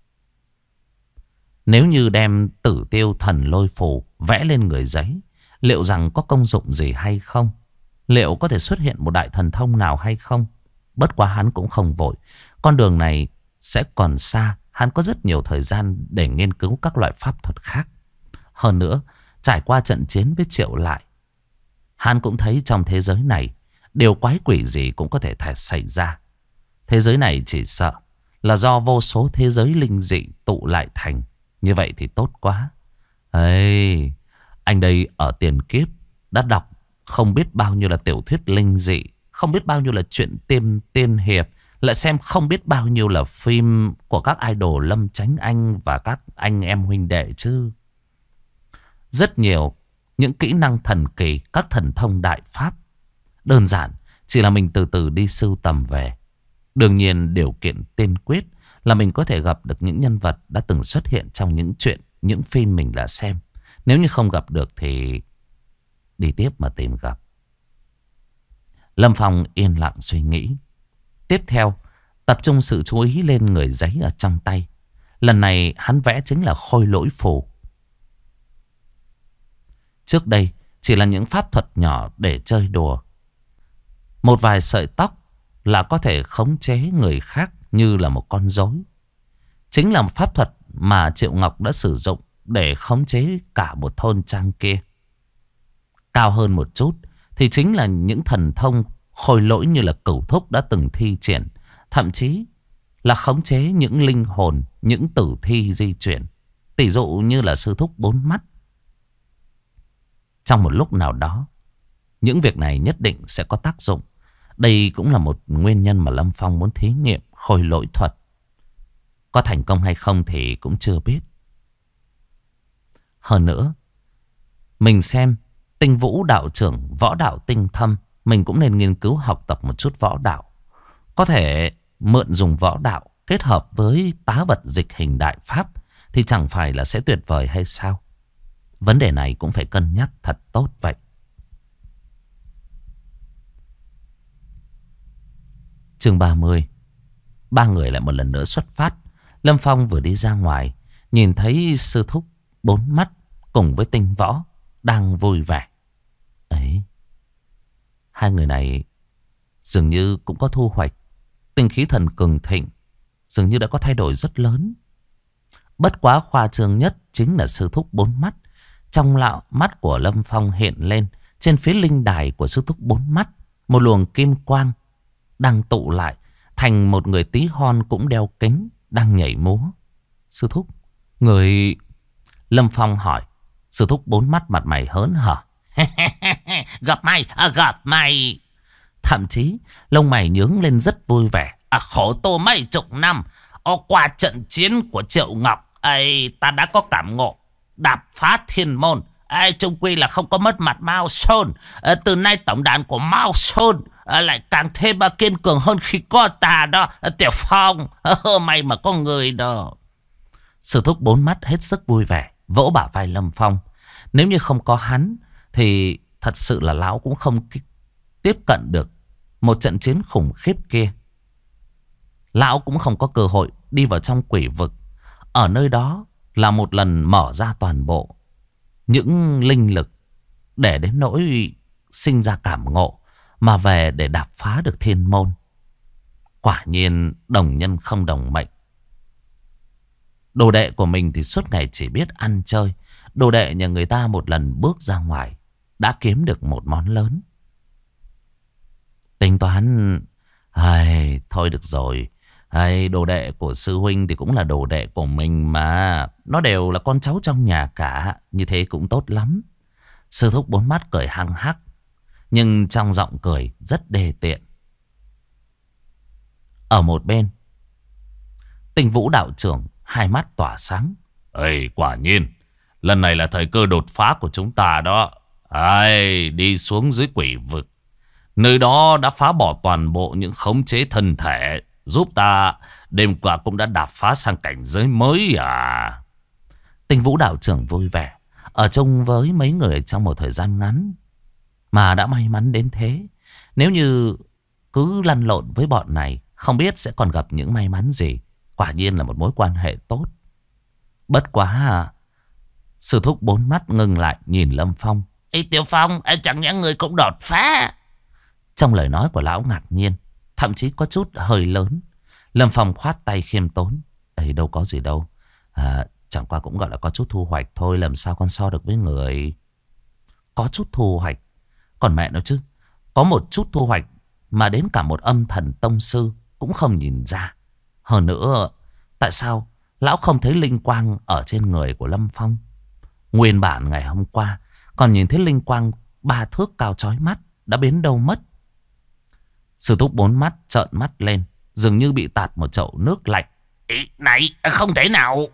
[SPEAKER 1] Nếu như đem Tử Tiêu Thần Lôi Phù vẽ lên người giấy, liệu rằng có công dụng gì hay không? Liệu có thể xuất hiện một đại thần thông nào hay không? Bất quá hắn cũng không vội. Con đường này sẽ còn xa. Hắn có rất nhiều thời gian để nghiên cứu các loại pháp thuật khác. Hơn nữa, trải qua trận chiến với Triệu Lại, hắn cũng thấy trong thế giới này điều quái quỷ gì cũng có thể xảy ra. Thế giới này chỉ sợ là do vô số thế giới linh dị tụ lại thành. Như vậy thì tốt quá. Ê, anh đây ở tiền kiếp đã đọc không biết bao nhiêu là tiểu thuyết linh dị, không biết bao nhiêu là chuyện tiên hiệp, lại xem không biết bao nhiêu là phim của các idol Lâm Chánh Anh và các anh em huynh đệ chứ. Rất nhiều những kỹ năng thần kỳ, các thần thông đại pháp. Đơn giản chỉ là mình từ từ đi sưu tầm về. Đương nhiên điều kiện tiên quyết là mình có thể gặp được những nhân vật đã từng xuất hiện trong những chuyện, những phim mình đã xem. Nếu như không gặp được thì đi tiếp mà tìm gặp. Lâm Phong yên lặng suy nghĩ. Tiếp theo, tập trung sự chú ý lên người giấy ở trong tay. Lần này hắn vẽ chính là khôi lỗi phù. Trước đây chỉ là những pháp thuật nhỏ để chơi đùa. Một vài sợi tóc là có thể khống chế người khác như là một con rối. Chính là một pháp thuật mà Triệu Ngọc đã sử dụng để khống chế cả một thôn trang kia. Cao hơn một chút thì chính là những thần thông khôi lỗi như là Cửu Thúc đã từng thi triển. Thậm chí là khống chế những linh hồn, những tử thi di chuyển. Tỷ dụ như là Sư Thúc Bốn Mắt. Trong một lúc nào đó, những việc này nhất định sẽ có tác dụng. Đây cũng là một nguyên nhân mà Lâm Phong muốn thí nghiệm khôi lỗi thuật. Có thành công hay không thì cũng chưa biết. Hơn nữa, mình xem Tinh Vũ đạo trưởng võ đạo tinh thâm, mình cũng nên nghiên cứu học tập một chút võ đạo. Có thể mượn dùng võ đạo kết hợp với tá vật dịch hình đại pháp thì chẳng phải là sẽ tuyệt vời hay sao? Vấn đề này cũng phải cân nhắc thật tốt vậy. Chương 30. Ba người lại một lần nữa xuất phát. Lâm Phong vừa đi ra ngoài, nhìn thấy Sư Thúc Bốn Mắt cùng với Tinh Võ đang vui vẻ. Ấy, hai người này dường như cũng có thu hoạch. Tinh khí thần cường thịnh, dường như đã có thay đổi rất lớn. Bất quá khoa trương nhất chính là Sư Thúc Bốn Mắt. Trong lạo mắt của Lâm Phong hiện lên, trên phía linh đài của Sư Thúc Bốn Mắt, một luồng kim quang đang tụ lại thành một người tí hon cũng đeo kính đang nhảy múa. Sư Thúc, người... Lâm Phong hỏi. Sư Thúc Bốn Mắt mặt mày hớn hở. Gặp mày. Thậm chí lông mày nhướng lên rất vui vẻ. Khổ tu mấy chục năm, qua trận chiến của Triệu Ngọc ấy, ta đã có cảm ngộ đạp phá thiên môn. Trung quy là không có mất mặt Mao Sơn. Từ nay tổng đàn của Mao Sơn
[SPEAKER 2] lại càng thêm kiên cường hơn khi có ta đó. Tiểu Phong, may mà có người đó.
[SPEAKER 1] Sư thúc bốn mắt hết sức vui vẻ, vỗ bả vai Lâm Phong. Nếu như không có hắn thì thật sự là lão cũng không tiếp cận được một trận chiến khủng khiếp kia. Lão cũng không có cơ hội đi vào trong quỷ vực. Ở nơi đó là một lần mở ra toàn bộ những linh lực để đến nỗi sinh ra cảm ngộ mà về để đạp phá được thiên môn. Quả nhiên đồng nhân không đồng mệnh. Đồ đệ của mình thì suốt ngày chỉ biết ăn chơi. Đồ đệ nhà người ta một lần bước ra ngoài đã kiếm được một món lớn. Tính toán, thôi được rồi. Đồ đệ của sư huynh thì cũng là đồ đệ của mình mà. Nó đều là con cháu trong nhà cả. Như thế cũng tốt lắm. Sư thúc bốn mắt cười hăng hắc, nhưng trong giọng cười rất đề tiện. Ở một bên, Tinh Vũ đạo trưởng hai mắt tỏa sáng.
[SPEAKER 2] Quả nhiên, lần này là thời cơ đột phá của chúng ta đó. Đi xuống dưới quỷ vực. Nơi đó đã phá bỏ toàn bộ những khống chế thân thể, giúp ta đêm qua cũng đã đạp phá sang cảnh giới mới à.
[SPEAKER 1] Tinh Vũ đạo trưởng vui vẻ. Ở chung với mấy người trong một thời gian ngắn mà đã may mắn đến thế. Nếu như cứ lăn lộn với bọn này, không biết sẽ còn gặp những may mắn gì. Quả nhiên là một mối quan hệ tốt. Bất quá sư thúc bốn mắt ngừng lại nhìn Lâm Phong.
[SPEAKER 2] Tiểu Phong, chẳng nhẽ người cũng đột phá?
[SPEAKER 1] Trong lời nói của lão ngạc nhiên, thậm chí có chút hơi lớn. Lâm Phong khoát tay khiêm tốn. Đâu có gì đâu. Chẳng qua cũng gọi là có chút thu hoạch thôi. Làm sao con so được với người. Có chút thu hoạch. Còn mẹ nó chứ. Có một chút thu hoạch mà đến cả một âm thần tông sư cũng không nhìn ra. Hơn nữa, tại sao lão không thấy linh quang ở trên người của Lâm Phong? Nguyên bản ngày hôm qua còn nhìn thấy linh quang 3 thước cao chói mắt, đã biến đâu mất. Sư thúc bốn mắt trợn mắt lên, dường như bị tạt một chậu nước lạnh.
[SPEAKER 2] Này, không thể nào.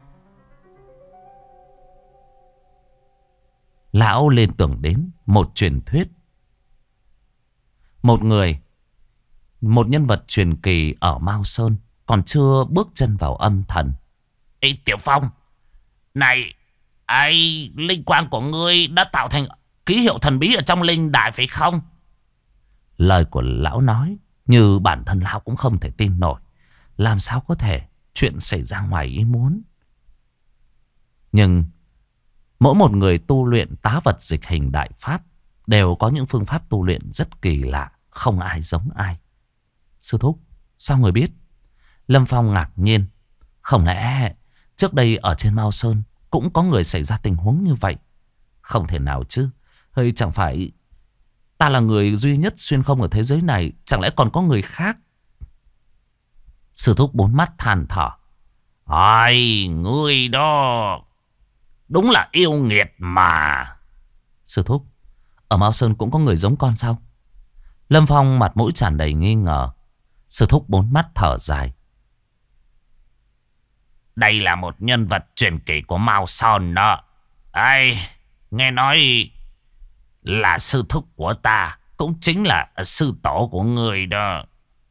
[SPEAKER 1] Lão liên tưởng đến một truyền thuyết. Một nhân vật truyền kỳ ở Mao Sơn còn chưa bước chân vào âm thần.
[SPEAKER 2] Tiểu Phong, này, linh quang của ngươi đã tạo thành ký hiệu thần bí ở trong linh đại phải không?
[SPEAKER 1] Lời của lão nói như bản thân lão cũng không thể tin nổi. Làm sao có thể chuyện xảy ra ngoài ý muốn. Nhưng mỗi một người tu luyện tá vật dịch hình đại pháp đều có những phương pháp tu luyện rất kỳ lạ, không ai giống ai. Sư thúc, sao người biết? Lâm Phong ngạc nhiên. Không lẽ trước đây ở trên Mao Sơn cũng có người xảy ra tình huống như vậy? Không thể nào chứ. Chẳng phải ta là người duy nhất xuyên không ở thế giới này, chẳng lẽ còn có người khác? Sư thúc bốn mắt than thở.
[SPEAKER 2] Ngươi đó đúng là yêu nghiệt mà.
[SPEAKER 1] Sư thúc, ở Mao Sơn cũng có người giống con sao? Lâm Phong mặt mũi tràn đầy nghi ngờ. Sư thúc bốn mắt thở dài.
[SPEAKER 2] Đây là một nhân vật truyền kỳ của Mao Sơn đó. Nghe nói là sư thúc của ta, cũng chính là sư tổ của người đó.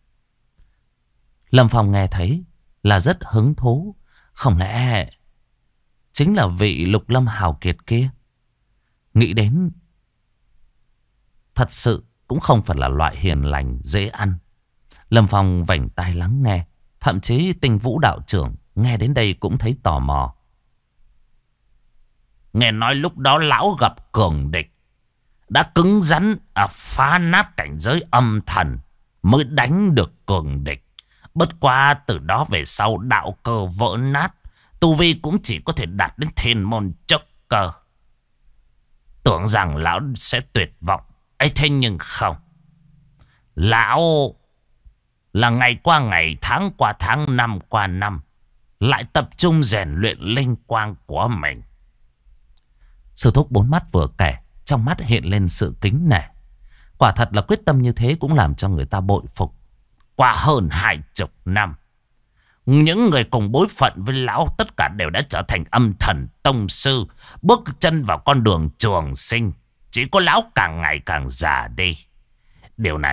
[SPEAKER 1] Lâm Phong nghe thấy là rất hứng thú. Không lẽ chính là vị Lục Lâm hào kiệt kia? Nghĩ đến thật sự cũng không phải là loại hiền lành dễ ăn. Lâm Phong vành tai lắng nghe. Thậm chí Tinh Vũ đạo trưởng nghe đến đây cũng thấy tò mò.
[SPEAKER 2] Nghe nói lúc đó lão gặp cường địch, đã cứng rắn phá nát cảnh giới âm thần mới đánh được cường địch. Bất quá từ đó về sau đạo cơ vỡ nát, tu vi cũng chỉ có thể đạt đến thiên môn chốc cơ. Tưởng rằng lão sẽ tuyệt vọng, thế nhưng không. Lão là ngày qua ngày, tháng qua tháng, năm qua năm, lại tập trung rèn luyện linh quang của mình.
[SPEAKER 1] Sư thúc bốn mắt vừa kể, trong mắt hiện lên sự kính nể. Quả thật là quyết tâm như thế cũng làm cho người ta bội phục.
[SPEAKER 2] Qua hơn 20 năm, những người cùng bối phận với lão tất cả đều đã trở thành âm thần tông sư, bước chân vào con đường trường sinh. Chỉ có lão càng ngày càng già đi. Điều này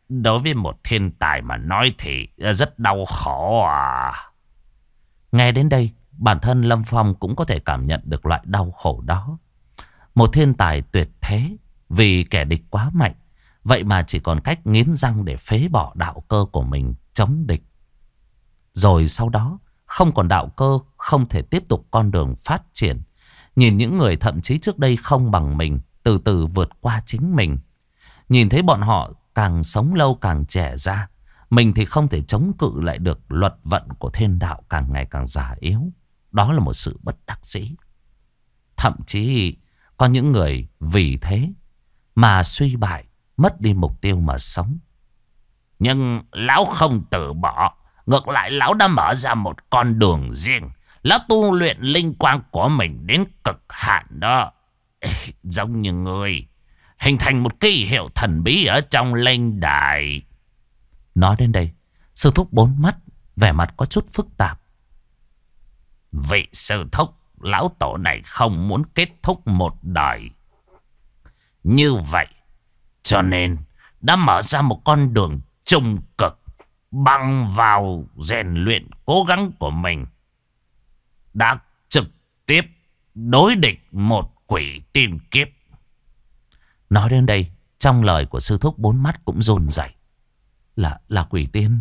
[SPEAKER 2] đối với một thiên tài mà nói thì rất đau khổ à.
[SPEAKER 1] Nghe đến đây, bản thân Lâm Phong cũng có thể cảm nhận được loại đau khổ đó. Một thiên tài tuyệt thế, vì kẻ địch quá mạnh, vậy mà chỉ còn cách nghiến răng để phế bỏ đạo cơ của mình chống địch. Rồi sau đó, không còn đạo cơ, không thể tiếp tục con đường phát triển. Nhìn những người thậm chí trước đây không bằng mình, từ từ vượt qua chính mình. Nhìn thấy bọn họ càng sống lâu càng trẻ ra, mình thì không thể chống cự lại được luật vận của thiên đạo càng ngày càng già yếu. Đó là một sự bất đắc dĩ. Thậm chí có những người vì thế mà suy bại, mất đi mục tiêu mà sống.
[SPEAKER 2] Nhưng lão không từ bỏ. Ngược lại lão đã mở ra một con đường riêng. Lão tu luyện linh quang của mình đến cực hạn đó. Giống như người hình thành một ký hiệu thần bí ở trong linh đài.
[SPEAKER 1] Nói đến đây, sư thúc bốn mắt, vẻ mặt có chút phức tạp.
[SPEAKER 2] Vị sư thúc, lão tổ này không muốn kết thúc một đời như vậy, cho nên đã mở ra một con đường trung cực. Bằng vào rèn luyện cố gắng của mình, đã trực tiếp đối địch một quỷ tiên kiếp.
[SPEAKER 1] Nói đến đây, trong lời của sư thúc bốn mắt cũng run rẩy. Là quỷ tiên.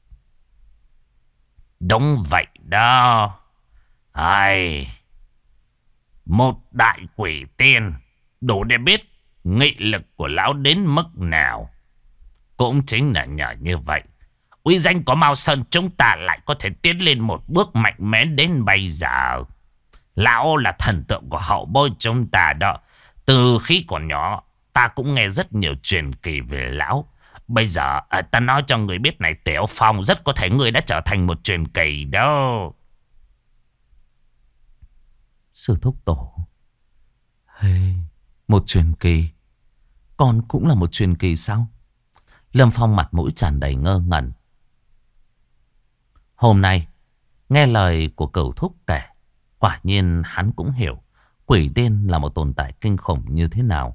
[SPEAKER 2] Đúng vậy đó. Ai, một đại quỷ tiên đủ để biết nghị lực của lão đến mức nào. Cũng chính là nhờ như vậy, uy danh của Mao Sơn chúng ta lại có thể tiến lên một bước mạnh mẽ đến bây giờ. Lão là thần tượng của hậu bối chúng ta đó. Từ khi còn nhỏ, ta cũng nghe rất nhiều truyền kỳ về lão. Bây giờ ta nói cho người biết này, Tiểu Phong, rất có thể người đã trở thành một truyền kỳ đó.
[SPEAKER 1] Sư thúc tổ, hey, một truyền kỳ? Con cũng là một truyền kỳ sao? Lâm Phong mặt mũi tràn đầy ngơ ngẩn. Hôm nay, nghe lời của Cửu thúc kể, quả nhiên hắn cũng hiểu quỷ tiên là một tồn tại kinh khủng như thế nào.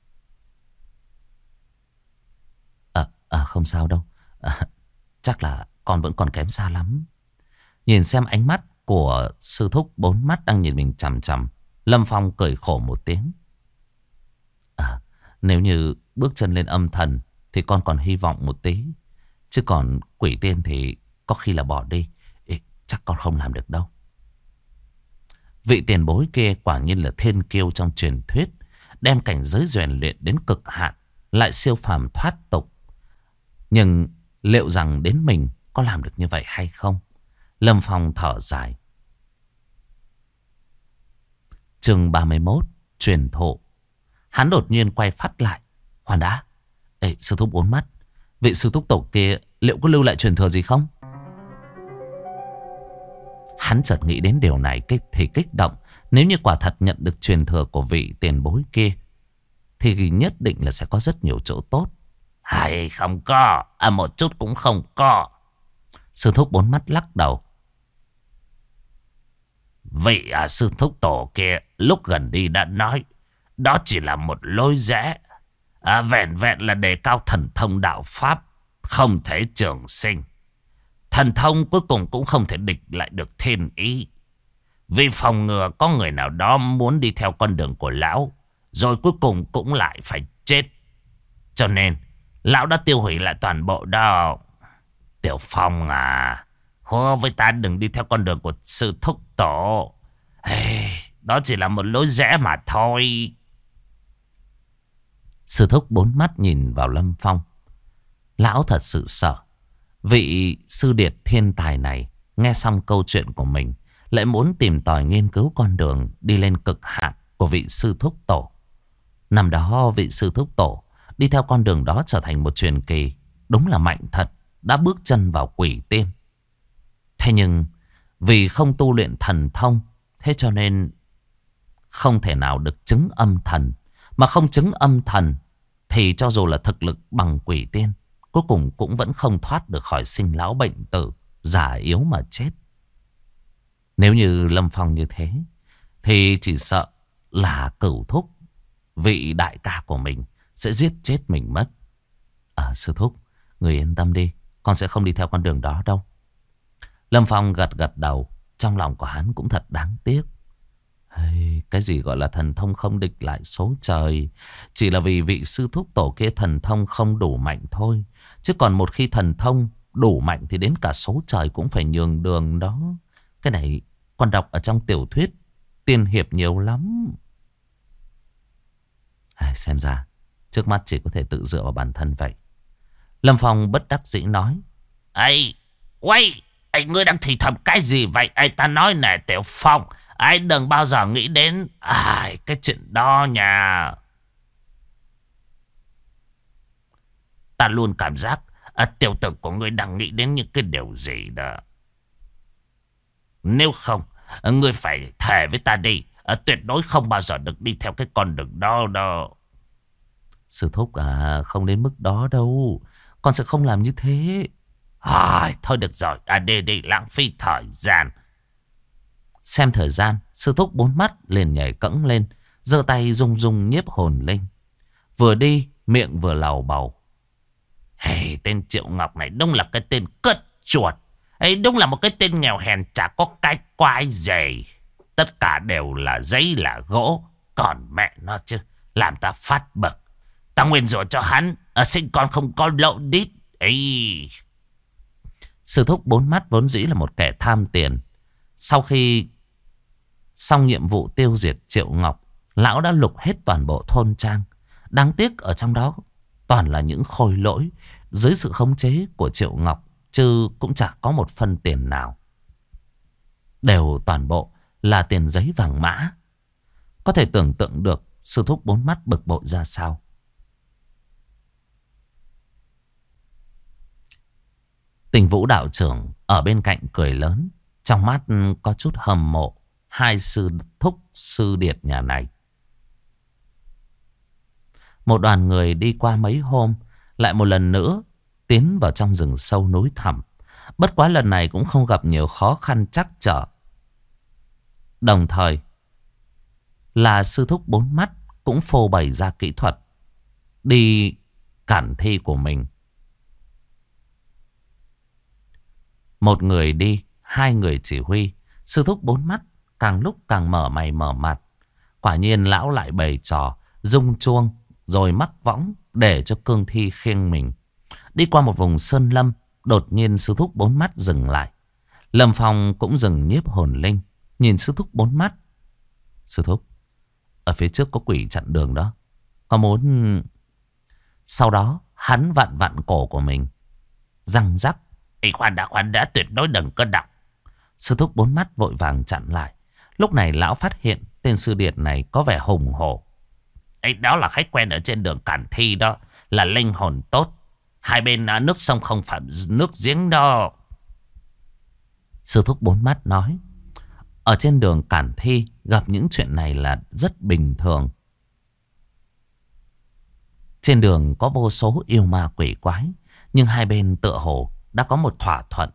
[SPEAKER 1] Không sao đâu. Chắc là con vẫn còn kém xa lắm. Nhìn xem ánh mắt của sư thúc bốn mắt đang nhìn mình chằm chằm, Lâm Phong cười khổ một tiếng. Nếu như bước chân lên âm thần thì con còn hy vọng một tí. Chứ còn quỷ tiên thì có khi là bỏ đi. Chắc con không làm được đâu. Vị tiền bối kia quả nhiên là thiên kiêu trong truyền thuyết, đem cảnh giới rèn luyện đến cực hạn, lại siêu phàm thoát tục. Nhưng liệu rằng đến mình có làm được như vậy hay không? Lâm Phong thở dài. Chương 31, truyền thụ. Hắn đột nhiên quay phát lại. Khoan đã. Ê, sư thúc bốn mắt, vị sư thúc tổ kia liệu có lưu lại truyền thừa gì không? Hắn chợt nghĩ đến điều này thì kích động. Nếu như quả thật nhận được truyền thừa của vị tiền bối kia thì nhất định là sẽ có rất nhiều chỗ tốt.
[SPEAKER 2] Hay không có, một chút cũng không có.
[SPEAKER 1] Sư thúc bốn mắt lắc đầu.
[SPEAKER 2] Vị sư thúc tổ kia lúc gần đi đã nói, đó chỉ là một lối rẽ. Vẹn vẹn là đề cao thần thông đạo pháp, không thể trường sinh. Thần thông cuối cùng cũng không thể địch lại được thiên ý. Vì phòng ngừa có người nào đó muốn đi theo con đường của lão, rồi cuối cùng cũng lại phải chết, cho nên lão đã tiêu hủy lại toàn bộ đó. Tiểu Phong à, hô với ta đừng đi theo con đường của sư thúc tổ. Đó chỉ là một lối rẽ mà thôi.
[SPEAKER 1] Sư thúc bốn mắt nhìn vào Lâm Phong. Lão thật sự sợ. Vị sư điệt thiên tài này nghe xong câu chuyện của mình lại muốn tìm tòi nghiên cứu con đường đi lên cực hạn của vị sư thúc tổ. Năm đó vị sư thúc tổ đi theo con đường đó trở thành một truyền kỳ, đúng là mạnh thật, đã bước chân vào quỷ tiên. Thế nhưng vì không tu luyện thần thông, thế cho nên không thể nào được chứng âm thần. Mà không chứng âm thần thì cho dù là thực lực bằng quỷ tiên, cuối cùng cũng vẫn không thoát được khỏi sinh lão bệnh tử, già yếu mà chết. Nếu như Lâm Phong như thế thì chỉ sợ là Cửu thúc, vị đại ca của mình, sẽ giết chết mình mất. Sư thúc, Người yên tâm đi, con sẽ không đi theo con đường đó đâu. Lâm Phong gật gật đầu. Trong lòng của hắn cũng thật đáng tiếc. Cái gì gọi là thần thông không địch lại số trời. Chỉ là vì vị sư thúc tổ kia thần thông không đủ mạnh thôi. Chứ còn một khi thần thông đủ mạnh thì đến cả số trời cũng phải nhường đường đó. Cái này con đọc ở trong tiểu thuyết tiên hiệp nhiều lắm. Xem ra trước mắt chỉ có thể tự dựa vào bản thân vậy. Lâm Phong bất đắc dĩ nói.
[SPEAKER 2] Quay, ngươi đang thì thầm cái gì vậy? Ta nói nè Tiểu Phong, đừng bao giờ nghĩ đến cái chuyện đó nha. Ta luôn cảm giác tiểu tử của ngươi đang nghĩ đến những cái điều gì đó. Nếu không, ngươi phải thề với ta đi, tuyệt đối không bao giờ được đi theo cái con đường đó đâu.
[SPEAKER 1] Sư thúc không đến mức đó đâu. Con sẽ không làm như thế.
[SPEAKER 2] Thôi được rồi, đi lãng phí thời gian.
[SPEAKER 1] Xem thời gian, sư thúc bốn mắt liền nhảy cẫng lên, giơ tay rung rung nhiếp hồn linh. Vừa đi, miệng vừa lầu bầu.
[SPEAKER 2] Tên Triệu Ngọc này đúng là cái tên cất chuột. Đúng là một cái tên nghèo hèn chả có cái quái gì. Tất cả đều là giấy là gỗ. Còn mẹ nó chứ, làm ta phát bực. Ta nguyền rủa cho hắn sinh con không có lỗ đít.
[SPEAKER 1] Sư thúc bốn mắt vốn dĩ là một kẻ tham tiền. Sau khi xong nhiệm vụ tiêu diệt Triệu Ngọc, lão đã lục hết toàn bộ thôn trang. Đáng tiếc ở trong đó toàn là những khôi lỗi dưới sự khống chế của Triệu Ngọc, chứ cũng chả có một phân tiền nào. Đều toàn bộ là tiền giấy vàng mã. Có thể tưởng tượng được sư thúc bốn mắt bực bội ra sao. Tình Vũ đạo trưởng ở bên cạnh cười lớn, trong mắt có chút hâm mộ hai sư thúc sư điệt nhà này. Một đoàn người đi qua mấy hôm, lại một lần nữa tiến vào trong rừng sâu núi thẳm. Bất quá lần này cũng không gặp nhiều khó khăn trắc trở. Đồng thời là sư thúc bốn mắt cũng phô bày ra kỹ thuật đi cản thi của mình. Một người đi, hai người chỉ huy. Sư thúc bốn mắt càng lúc càng mở mày mở mặt. Quả nhiên lão lại bày trò rung chuông rồi mắc võng để cho cương thi khiêng mình. Đi qua một vùng sơn lâm, đột nhiên sư thúc bốn mắt dừng lại. Lâm Phong cũng dừng nhiếp hồn linh, nhìn sư thúc bốn mắt. Sư thúc, ở phía trước có quỷ chặn đường đó, có muốn... Sau đó hắn vặn vặn cổ của mình, răng rắc.
[SPEAKER 2] Khoan đã, tuyệt đối đừng có động.
[SPEAKER 1] Sư thúc bốn mắt vội vàng chặn lại. Lúc này lão phát hiện tên sư điệt này có vẻ hùng hổ.
[SPEAKER 2] Đó là khách quen ở trên đường cản thi đó, là linh hồn tốt. Hai bên nước sông không phải nước giếng đó.
[SPEAKER 1] Sư thúc bốn mắt nói, ở trên đường cản thi gặp những chuyện này là rất bình thường. Trên đường có vô số yêu ma quỷ quái, nhưng hai bên tựa hồ đã có một thỏa thuận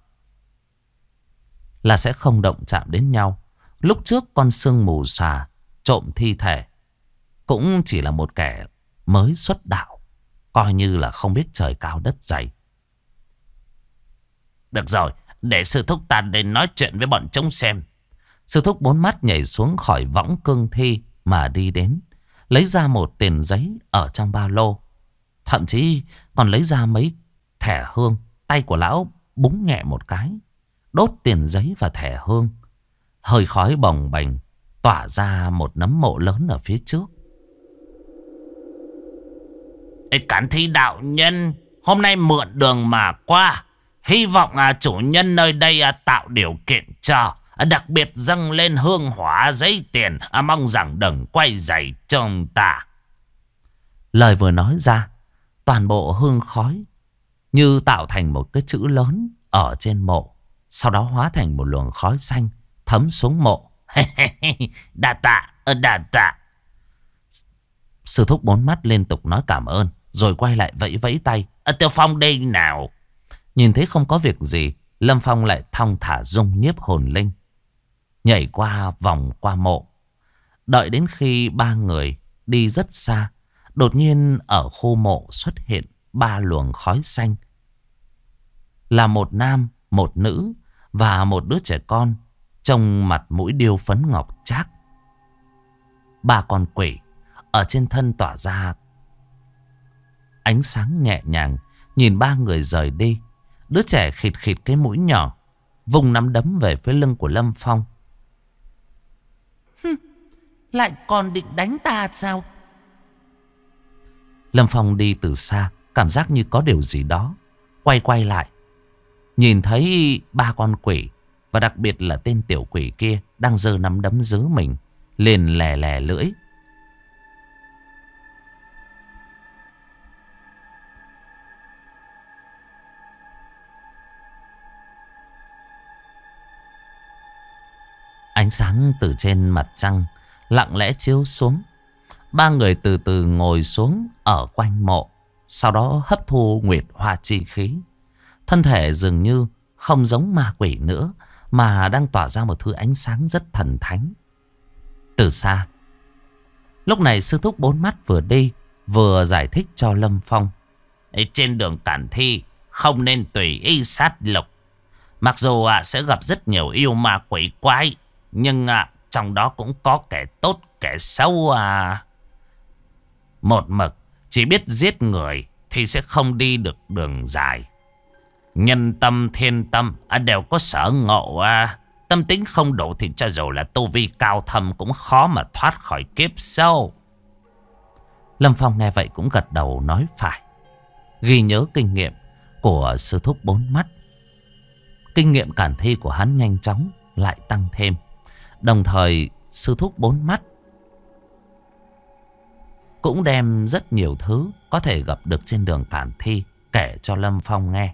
[SPEAKER 1] là sẽ không động chạm đến nhau. Lúc trước con sương mù xà trộm thi thể cũng chỉ là một kẻ mới xuất đạo, coi như là không biết trời cao đất dày.
[SPEAKER 2] Được rồi, để sư thúc ta đến nói chuyện với bọn chúng xem.
[SPEAKER 1] Sư thúc bốn mắt nhảy xuống khỏi võng cương thi mà đi đến, lấy ra một tiền giấy ở trong ba lô. Thậm chí còn lấy ra mấy thẻ hương. Tay của lão búng nhẹ một cái, đốt tiền giấy và thẻ hương. Hơi khói bồng bềnh tỏa ra một nấm mộ lớn ở phía trước.
[SPEAKER 2] Cản thi đạo nhân, hôm nay mượn đường mà qua, hy vọng chủ nhân nơi đây tạo điều kiện cho, đặc biệt dâng lên hương hỏa giấy tiền, mong rằng đừng quay dày trong ta.
[SPEAKER 1] Lời vừa nói ra, toàn bộ hương khói như tạo thành một cái chữ lớn ở trên mộ, sau đó hóa thành một luồng khói xanh thấm xuống mộ.
[SPEAKER 2] Đa tạ.
[SPEAKER 1] Sư thúc bốn mắt liên tục nói cảm ơn, rồi quay lại vẫy vẫy tay.
[SPEAKER 2] Tiêu Phong đây nào.
[SPEAKER 1] Nhìn thấy không có việc gì, Lâm Phong lại thong thả rung nhiếp hồn linh, nhảy qua vòng qua mộ. Đợi đến khi ba người đi rất xa, đột nhiên ở khu mộ xuất hiện ba luồng khói xanh là một nam, một nữ và một đứa trẻ con, trông mặt mũi điêu phấn ngọc trác. Ba con quỷ ở trên thân tỏa ra ánh sáng nhẹ nhàng, nhìn ba người rời đi. Đứa trẻ khịt khịt cái mũi nhỏ, vùng nắm đấm về phía lưng của Lâm Phong. Lại còn định đánh ta sao? Lâm Phong đi từ xa, cảm giác như có điều gì đó. Quay lại, nhìn thấy ba con quỷ, và đặc biệt là tên tiểu quỷ kia đang giơ nắm đấm giữ mình, liền lè lè lưỡi. Ánh sáng từ trên mặt trăng lặng lẽ chiếu xuống. Ba người từ từ ngồi xuống ở quanh mộ, sau đó hấp thu nguyệt hoa chi khí. Thân thể dường như không giống ma quỷ nữa, mà đang tỏa ra một thứ ánh sáng rất thần thánh. Từ xa, lúc này sư thúc bốn mắt vừa đi vừa giải thích cho Lâm Phong.
[SPEAKER 2] Trên đường Cản Thi không nên tùy ý sát lục. Mặc dù sẽ gặp rất nhiều yêu ma quỷ quái, nhưng trong đó cũng có kẻ tốt kẻ xấu. Một mực chỉ biết giết người thì sẽ không đi được đường dài. Nhân tâm thiên tâm đều có sở ngộ. Tâm tính không đủ thì cho dù là tu vi cao thâm cũng khó mà thoát khỏi kiếp sâu.
[SPEAKER 1] Lâm Phong nghe vậy cũng gật đầu nói phải. Ghi nhớ kinh nghiệm của sư thúc bốn mắt. Kinh nghiệm Cản Thi của hắn nhanh chóng lại tăng thêm. Đồng thời sư thúc bốn mắt cũng đem rất nhiều thứ có thể gặp được trên đường Cản Thi kể cho Lâm Phong nghe.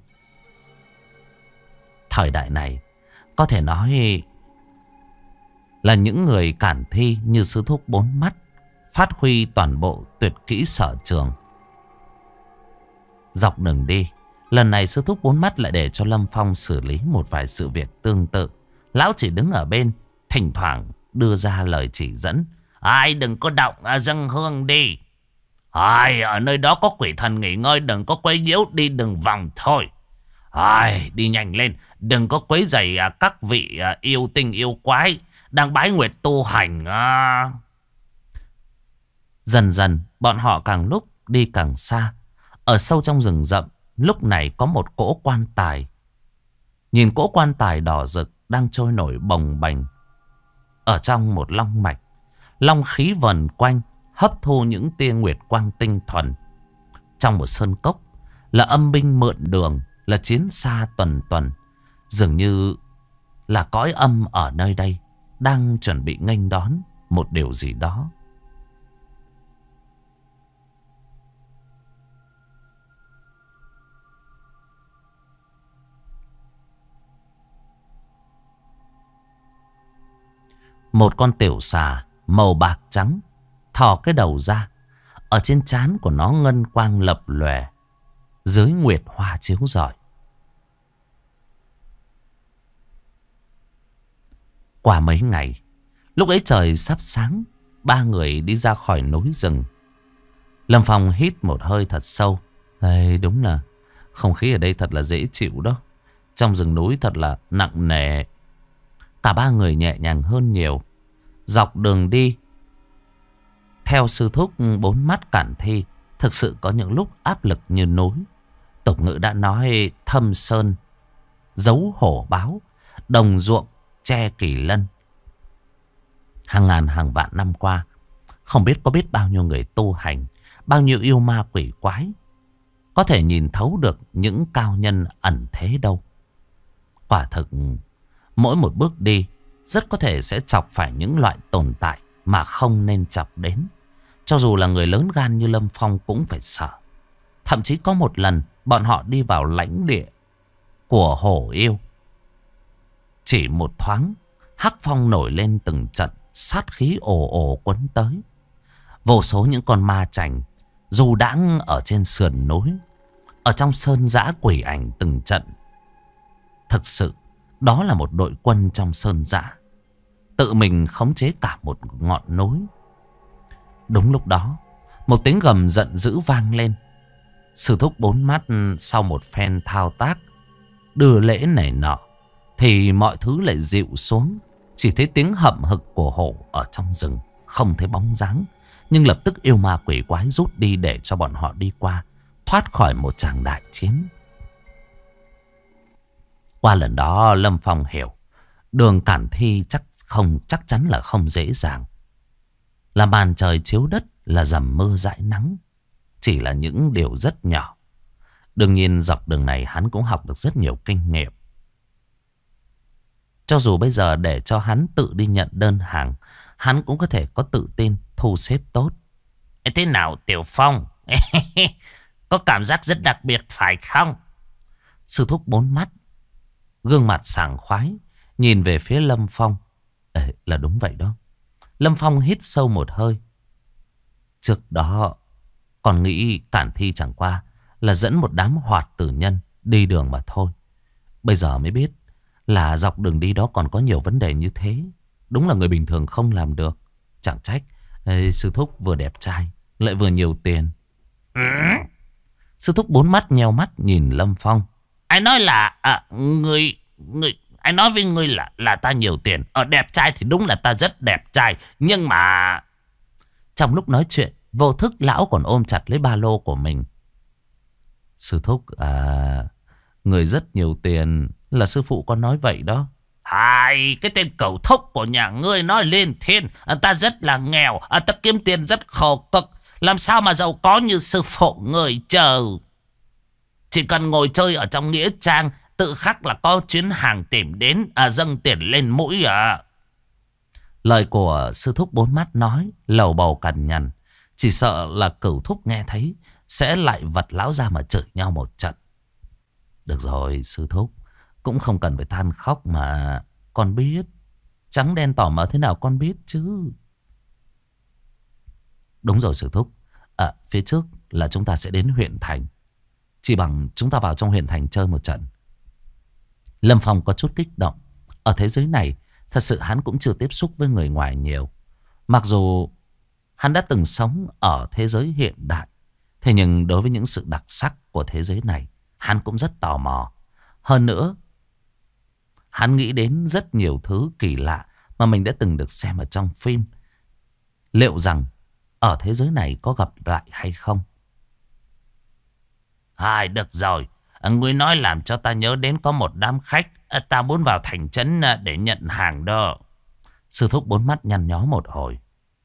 [SPEAKER 1] Thời đại này có thể nói là những người Cản Thi như sư thúc bốn mắt phát huy toàn bộ tuyệt kỹ sở trường. Dọc đường đi, lần này sư thúc bốn mắt lại để cho Lâm Phong xử lý một vài sự việc tương tự. Lão chỉ đứng ở bên, thỉnh thoảng đưa ra lời chỉ dẫn.
[SPEAKER 2] Ai đừng có động, dâng hương đi. Ai ở nơi đó có quỷ thần nghỉ ngơi, đừng có quấy nhiễu, đi đường vòng thôi. Ai đi nhanh lên, đừng có quấy rầy các vị yêu tinh yêu quái đang bái nguyệt tu hành.
[SPEAKER 1] Dần dần bọn họ càng lúc đi càng xa. Ở sâu trong rừng rậm, lúc này có một cỗ quan tài. Nhìn cỗ quan tài đỏ rực đang trôi nổi bồng bềnh ở trong một long mạch. Long khí vần quanh, hấp thu những tia nguyệt quang tinh thuần. Trong một sơn cốc là âm binh mượn đường, là chiến xa tuần tuần. Dường như là cõi âm ở nơi đây đang chuẩn bị nghênh đón một điều gì đó. Một con tiểu xà màu bạc trắng thò cái đầu ra. Ở trên trán của nó ngân quang lập lòe, dưới nguyệt hoa chiếu rọi. Qua mấy ngày, lúc ấy trời sắp sáng, ba người đi ra khỏi núi rừng. Lâm Phong hít một hơi thật sâu. Ê, đúng là không khí ở đây thật là dễ chịu đó. Trong rừng núi thật là nặng nề. Cả ba người nhẹ nhàng hơn nhiều. Dọc đường đi, theo sư thúc bốn mắt Cản Thi, thực sự có những lúc áp lực như núi. Tục ngữ đã nói thâm sơn giấu hổ báo, đồng ruộng che kỳ lân. Hàng ngàn hàng vạn năm qua, không biết có biết bao nhiêu người tu hành, bao nhiêu yêu ma quỷ quái có thể nhìn thấu được những cao nhân ẩn thế đâu. Quả thực, mỗi một bước đi rất có thể sẽ chọc phải những loại tồn tại mà không nên chọc đến. Cho dù là người lớn gan như Lâm Phong cũng phải sợ. Thậm chí có một lần bọn họ đi vào lãnh địa của hổ yêu. Chỉ một thoáng, hắc phong nổi lên từng trận, sát khí ồ ồ quấn tới. Vô số những con ma chành dù đãng ở trên sườn núi, ở trong sơn dã quỷ ảnh từng trận. Thực sự đó là một đội quân trong sơn dã, tự mình khống chế cả một ngọn núi. Đúng lúc đó, một tiếng gầm giận dữ vang lên. Sư thúc bốn mắt sau một phen thao tác đưa lễ này nọ, thì mọi thứ lại dịu xuống. Chỉ thấy tiếng hậm hực của hổ ở trong rừng, không thấy bóng dáng. Nhưng lập tức yêu ma quỷ quái rút đi để cho bọn họ đi qua, thoát khỏi một tràng đại chiến. Qua lần đó Lâm Phong hiểu đường Cản Thi chắc chắn là không dễ dàng. Là màn trời chiếu đất, là dầm mưa dãi nắng, chỉ là những điều rất nhỏ. Đương nhiên dọc đường này hắn cũng học được rất nhiều kinh nghiệm. Cho dù bây giờ để cho hắn tự đi nhận đơn hàng, hắn cũng có thể có tự tin thu xếp tốt.
[SPEAKER 2] Thế nào Tiểu Phong? Có cảm giác rất đặc biệt phải không?
[SPEAKER 1] Sư thúc bốn mắt, gương mặt sảng khoái, nhìn về phía Lâm Phong. Là đúng vậy đó. Lâm Phong hít sâu một hơi. Trước đó còn nghĩ Cản Thi chẳng qua là dẫn một đám hoạt tử nhân đi đường mà thôi. Bây giờ mới biết là dọc đường đi đó còn có nhiều vấn đề như thế. Đúng là người bình thường không làm được. Chẳng trách sư thúc vừa đẹp trai lại vừa nhiều tiền. Sư thúc bốn mắt nheo mắt nhìn Lâm Phong.
[SPEAKER 2] Ai nói là ai nói với ngươi là ta nhiều tiền. Đẹp trai thì đúng là ta rất đẹp trai, nhưng mà...
[SPEAKER 1] Trong lúc nói chuyện, vô thức lão còn ôm chặt lấy ba lô của mình. Sư thúc người rất nhiều tiền, là sư phụ con nói vậy đó.
[SPEAKER 2] Hai, cái tên cẩu thúc của nhà ngươi nói lên thiên. Ta rất là nghèo, ta kiếm tiền rất khổ cực, làm sao mà giàu có như sư phụ người chờ. Chỉ cần ngồi chơi ở trong nghĩa trang, tự khắc là có chuyến hàng tìm đến, dâng tiền lên mũi à.
[SPEAKER 1] Lời của sư thúc bốn mắt nói lầu bầu cằn nhằn, chỉ sợ là cửu thúc nghe thấy sẽ lại vật lão ra mà chửi nhau một trận. Được rồi sư thúc, cũng không cần phải than khóc mà. Con biết, trắng đen tỏ mờ thế nào con biết chứ. Đúng rồi sư thúc, phía trước là chúng ta sẽ đến huyện thành. Chỉ bằng chúng ta vào trong huyện thành chơi một trận. Lâm Phong có chút kích động. Ở thế giới này thật sự hắn cũng chưa tiếp xúc với người ngoài nhiều. Mặc dù hắn đã từng sống ở thế giới hiện đại, thế nhưng đối với những sự đặc sắc của thế giới này, hắn cũng rất tò mò. Hơn nữa, hắn nghĩ đến rất nhiều thứ kỳ lạ mà mình đã từng được xem ở trong phim. Liệu rằng ở thế giới này có gặp lại hay không?
[SPEAKER 2] Được rồi, ngươi nói làm cho ta nhớ đến có một đám khách. Ta muốn vào thành trấn để nhận hàng đó.
[SPEAKER 1] Sư thúc bốn mắt nhăn nhó một hồi.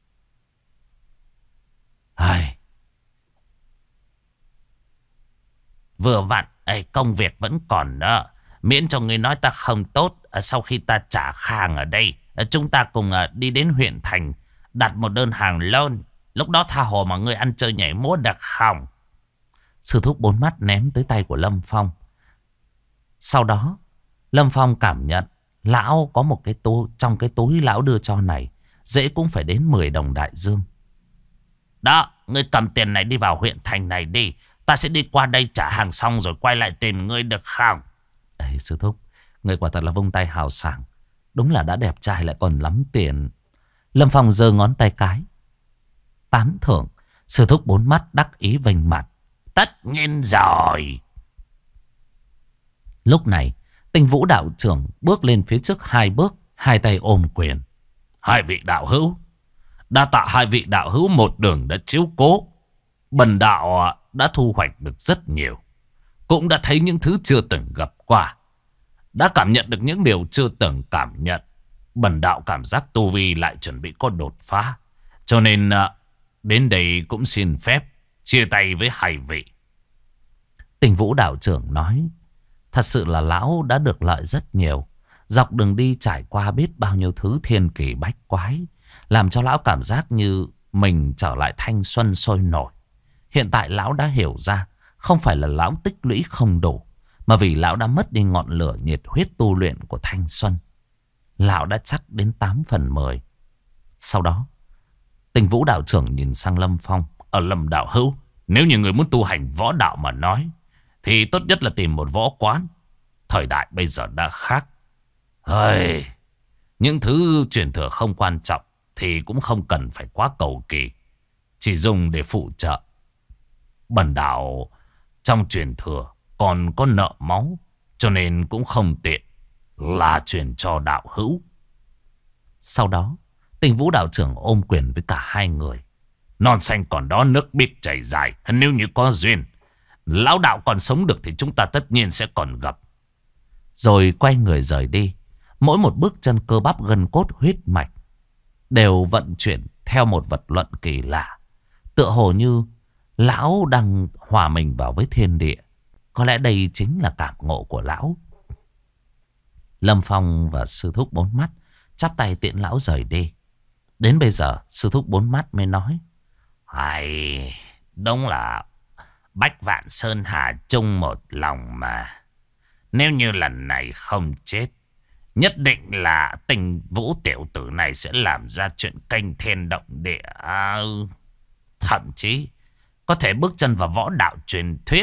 [SPEAKER 2] Vừa vặn, công việc vẫn còn đó. Miễn cho ngươi nói ta không tốt, sau khi ta trả hàng ở đây, chúng ta cùng đi đến huyện thành, đặt một đơn hàng lớn. Lúc đó tha hồ mà ngươi ăn chơi nhảy múa được không?
[SPEAKER 1] Sư thúc bốn mắt ném tới tay của Lâm Phong. Sau đó Lâm Phong cảm nhận lão có một cái túi, trong cái túi lão đưa cho này dễ cũng phải đến 10 đồng đại dương.
[SPEAKER 2] Đó, ngươi cầm tiền này đi vào huyện thành này đi. Ta sẽ đi qua đây trả hàng xong rồi quay lại tìm ngươi được không?
[SPEAKER 1] Sư thúc, người quả thật là vung tay hào sảng. Đúng là đã đẹp trai lại còn lắm tiền. Lâm Phong giơ ngón tay cái, tán thưởng. Sư thúc bốn mắt đắc ý vênh mặt.
[SPEAKER 2] Tất nhiên rồi.
[SPEAKER 1] Lúc này Tinh Vũ đạo trưởng bước lên phía trước 2 bước, hai tay ôm quyền.
[SPEAKER 2] Hai vị đạo hữu, đa tạ hai vị đạo hữu một đường đã chiếu cố. Bần đạo đã thu hoạch được rất nhiều, cũng đã thấy những thứ chưa từng gặp qua, đã cảm nhận được những điều chưa từng cảm nhận. Bần đạo cảm giác tu vi lại chuẩn bị có đột phá, cho nên đến đây cũng xin phép chia tay với hai vị.
[SPEAKER 1] Tinh Vũ đạo trưởng nói, thật sự là lão đã được lợi rất nhiều. Dọc đường đi trải qua biết bao nhiêu thứ thiên kỳ bách quái, làm cho lão cảm giác như mình trở lại thanh xuân sôi nổi. Hiện tại lão đã hiểu ra, không phải là lão tích lũy không đủ, mà vì lão đã mất đi ngọn lửa nhiệt huyết tu luyện của thanh xuân. Lão đã chắc đến 8 phần 10. Sau đó Tinh Vũ đạo trưởng nhìn sang Lâm Phong.
[SPEAKER 2] Lâm đạo hữu, nếu như người muốn tu hành võ đạo mà nói, thì tốt nhất là tìm một võ quán. Thời đại bây giờ đã khác. Những thứ truyền thừa không quan trọng thì cũng không cần phải quá cầu kỳ, chỉ dùng để phụ trợ. Bần đạo trong truyền thừa còn có nợ máu, cho nên cũng không tiện là truyền cho đạo hữu.
[SPEAKER 1] Sau đó, Tinh Vũ đạo trưởng ôm quyền với cả hai người.
[SPEAKER 2] Non xanh còn đó nước biết chảy dài. Nếu như có duyên, lão đạo còn sống được thì chúng ta tất nhiên sẽ còn gặp.
[SPEAKER 1] Rồi quay người rời đi. Mỗi một bước chân cơ bắp gân cốt huyết mạch đều vận chuyển theo một vật luận kỳ lạ. Tựa hồ như lão đang hòa mình vào với thiên địa. Có lẽ đây chính là cảm ngộ của lão. Lâm Phong và sư thúc bốn mắt chắp tay tiễn lão rời đi. Đến bây giờ sư thúc bốn mắt mới nói:
[SPEAKER 2] Hay, đúng là bách vạn sơn hà chung một lòng mà. Nếu như lần này không chết, nhất định là Tình Vũ tiểu tử này sẽ làm ra chuyện kinh thiên động địa. Thậm chí có thể bước chân vào võ đạo truyền thuyết.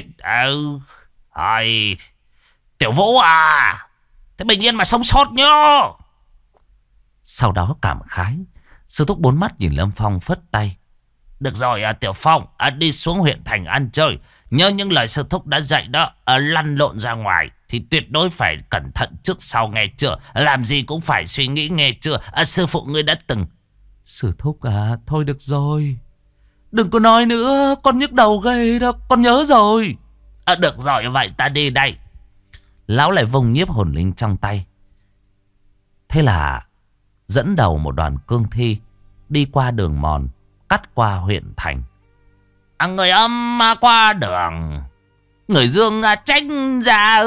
[SPEAKER 2] Tiểu Vũ à, thế bình yên mà sống sót nhá.
[SPEAKER 1] Sau đó cảm khái, sư thúc bốn mắt nhìn Lâm Phong phất tay:
[SPEAKER 2] Được rồi Tiểu Phong, đi xuống huyện thành ăn chơi. Nhớ những lời sư thúc đã dạy đó. Lăn lộn ra ngoài thì tuyệt đối phải cẩn thận trước sau nghe chưa. Làm gì cũng phải suy nghĩ nghe chưa. Sư phụ ngươi đã từng.
[SPEAKER 1] Sư thúc à, thôi được rồi, đừng có nói nữa, con nhức đầu ghê đó, con nhớ rồi.
[SPEAKER 2] Được rồi, vậy ta đi đây.
[SPEAKER 1] Lão lại vùng nhiếp hồn linh trong tay. Thế là dẫn đầu một đoàn cương thi đi qua đường mòn cắt qua huyện thành.
[SPEAKER 2] Người âm qua đường, người dương tránh ra.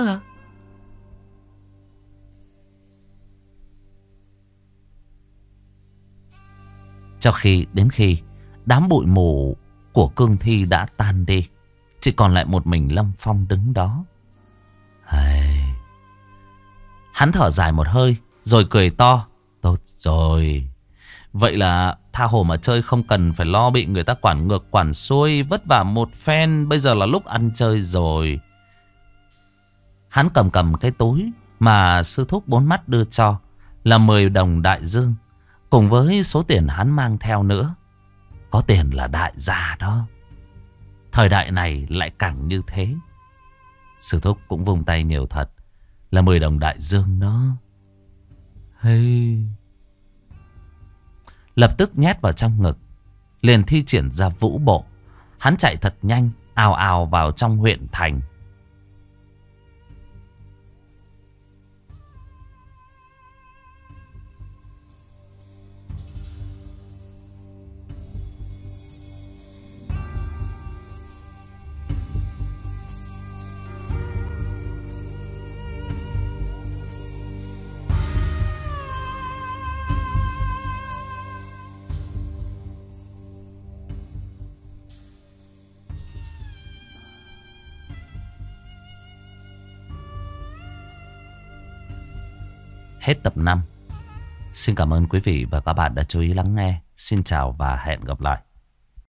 [SPEAKER 1] Cho đến khi đám bụi mù của cương thi đã tan đi, chỉ còn lại một mình Lâm Phong đứng đó. Hắn thở dài một hơi rồi cười to: Tốt rồi, vậy là tha hồ mà chơi, không cần phải lo bị người ta quản ngược quản xuôi, vất vả một phen. Bây giờ là lúc ăn chơi rồi. Hắn cầm cái túi mà sư thúc bốn mắt đưa cho, là 10 đồng đại dương, cùng với số tiền hắn mang theo nữa. Có tiền là đại gia đó. Thời đại này lại càng như thế. Sư thúc cũng vung tay nhiều thật, là 10 đồng đại dương đó. Lập tức nhét vào trong ngực, liền thi triển ra vũ bộ. Hắn chạy thật nhanh, ào ào vào trong huyện thành. Hết tập 5. Xin cảm ơn quý vị và các bạn đã chú ý lắng nghe. Xin chào và hẹn gặp lại.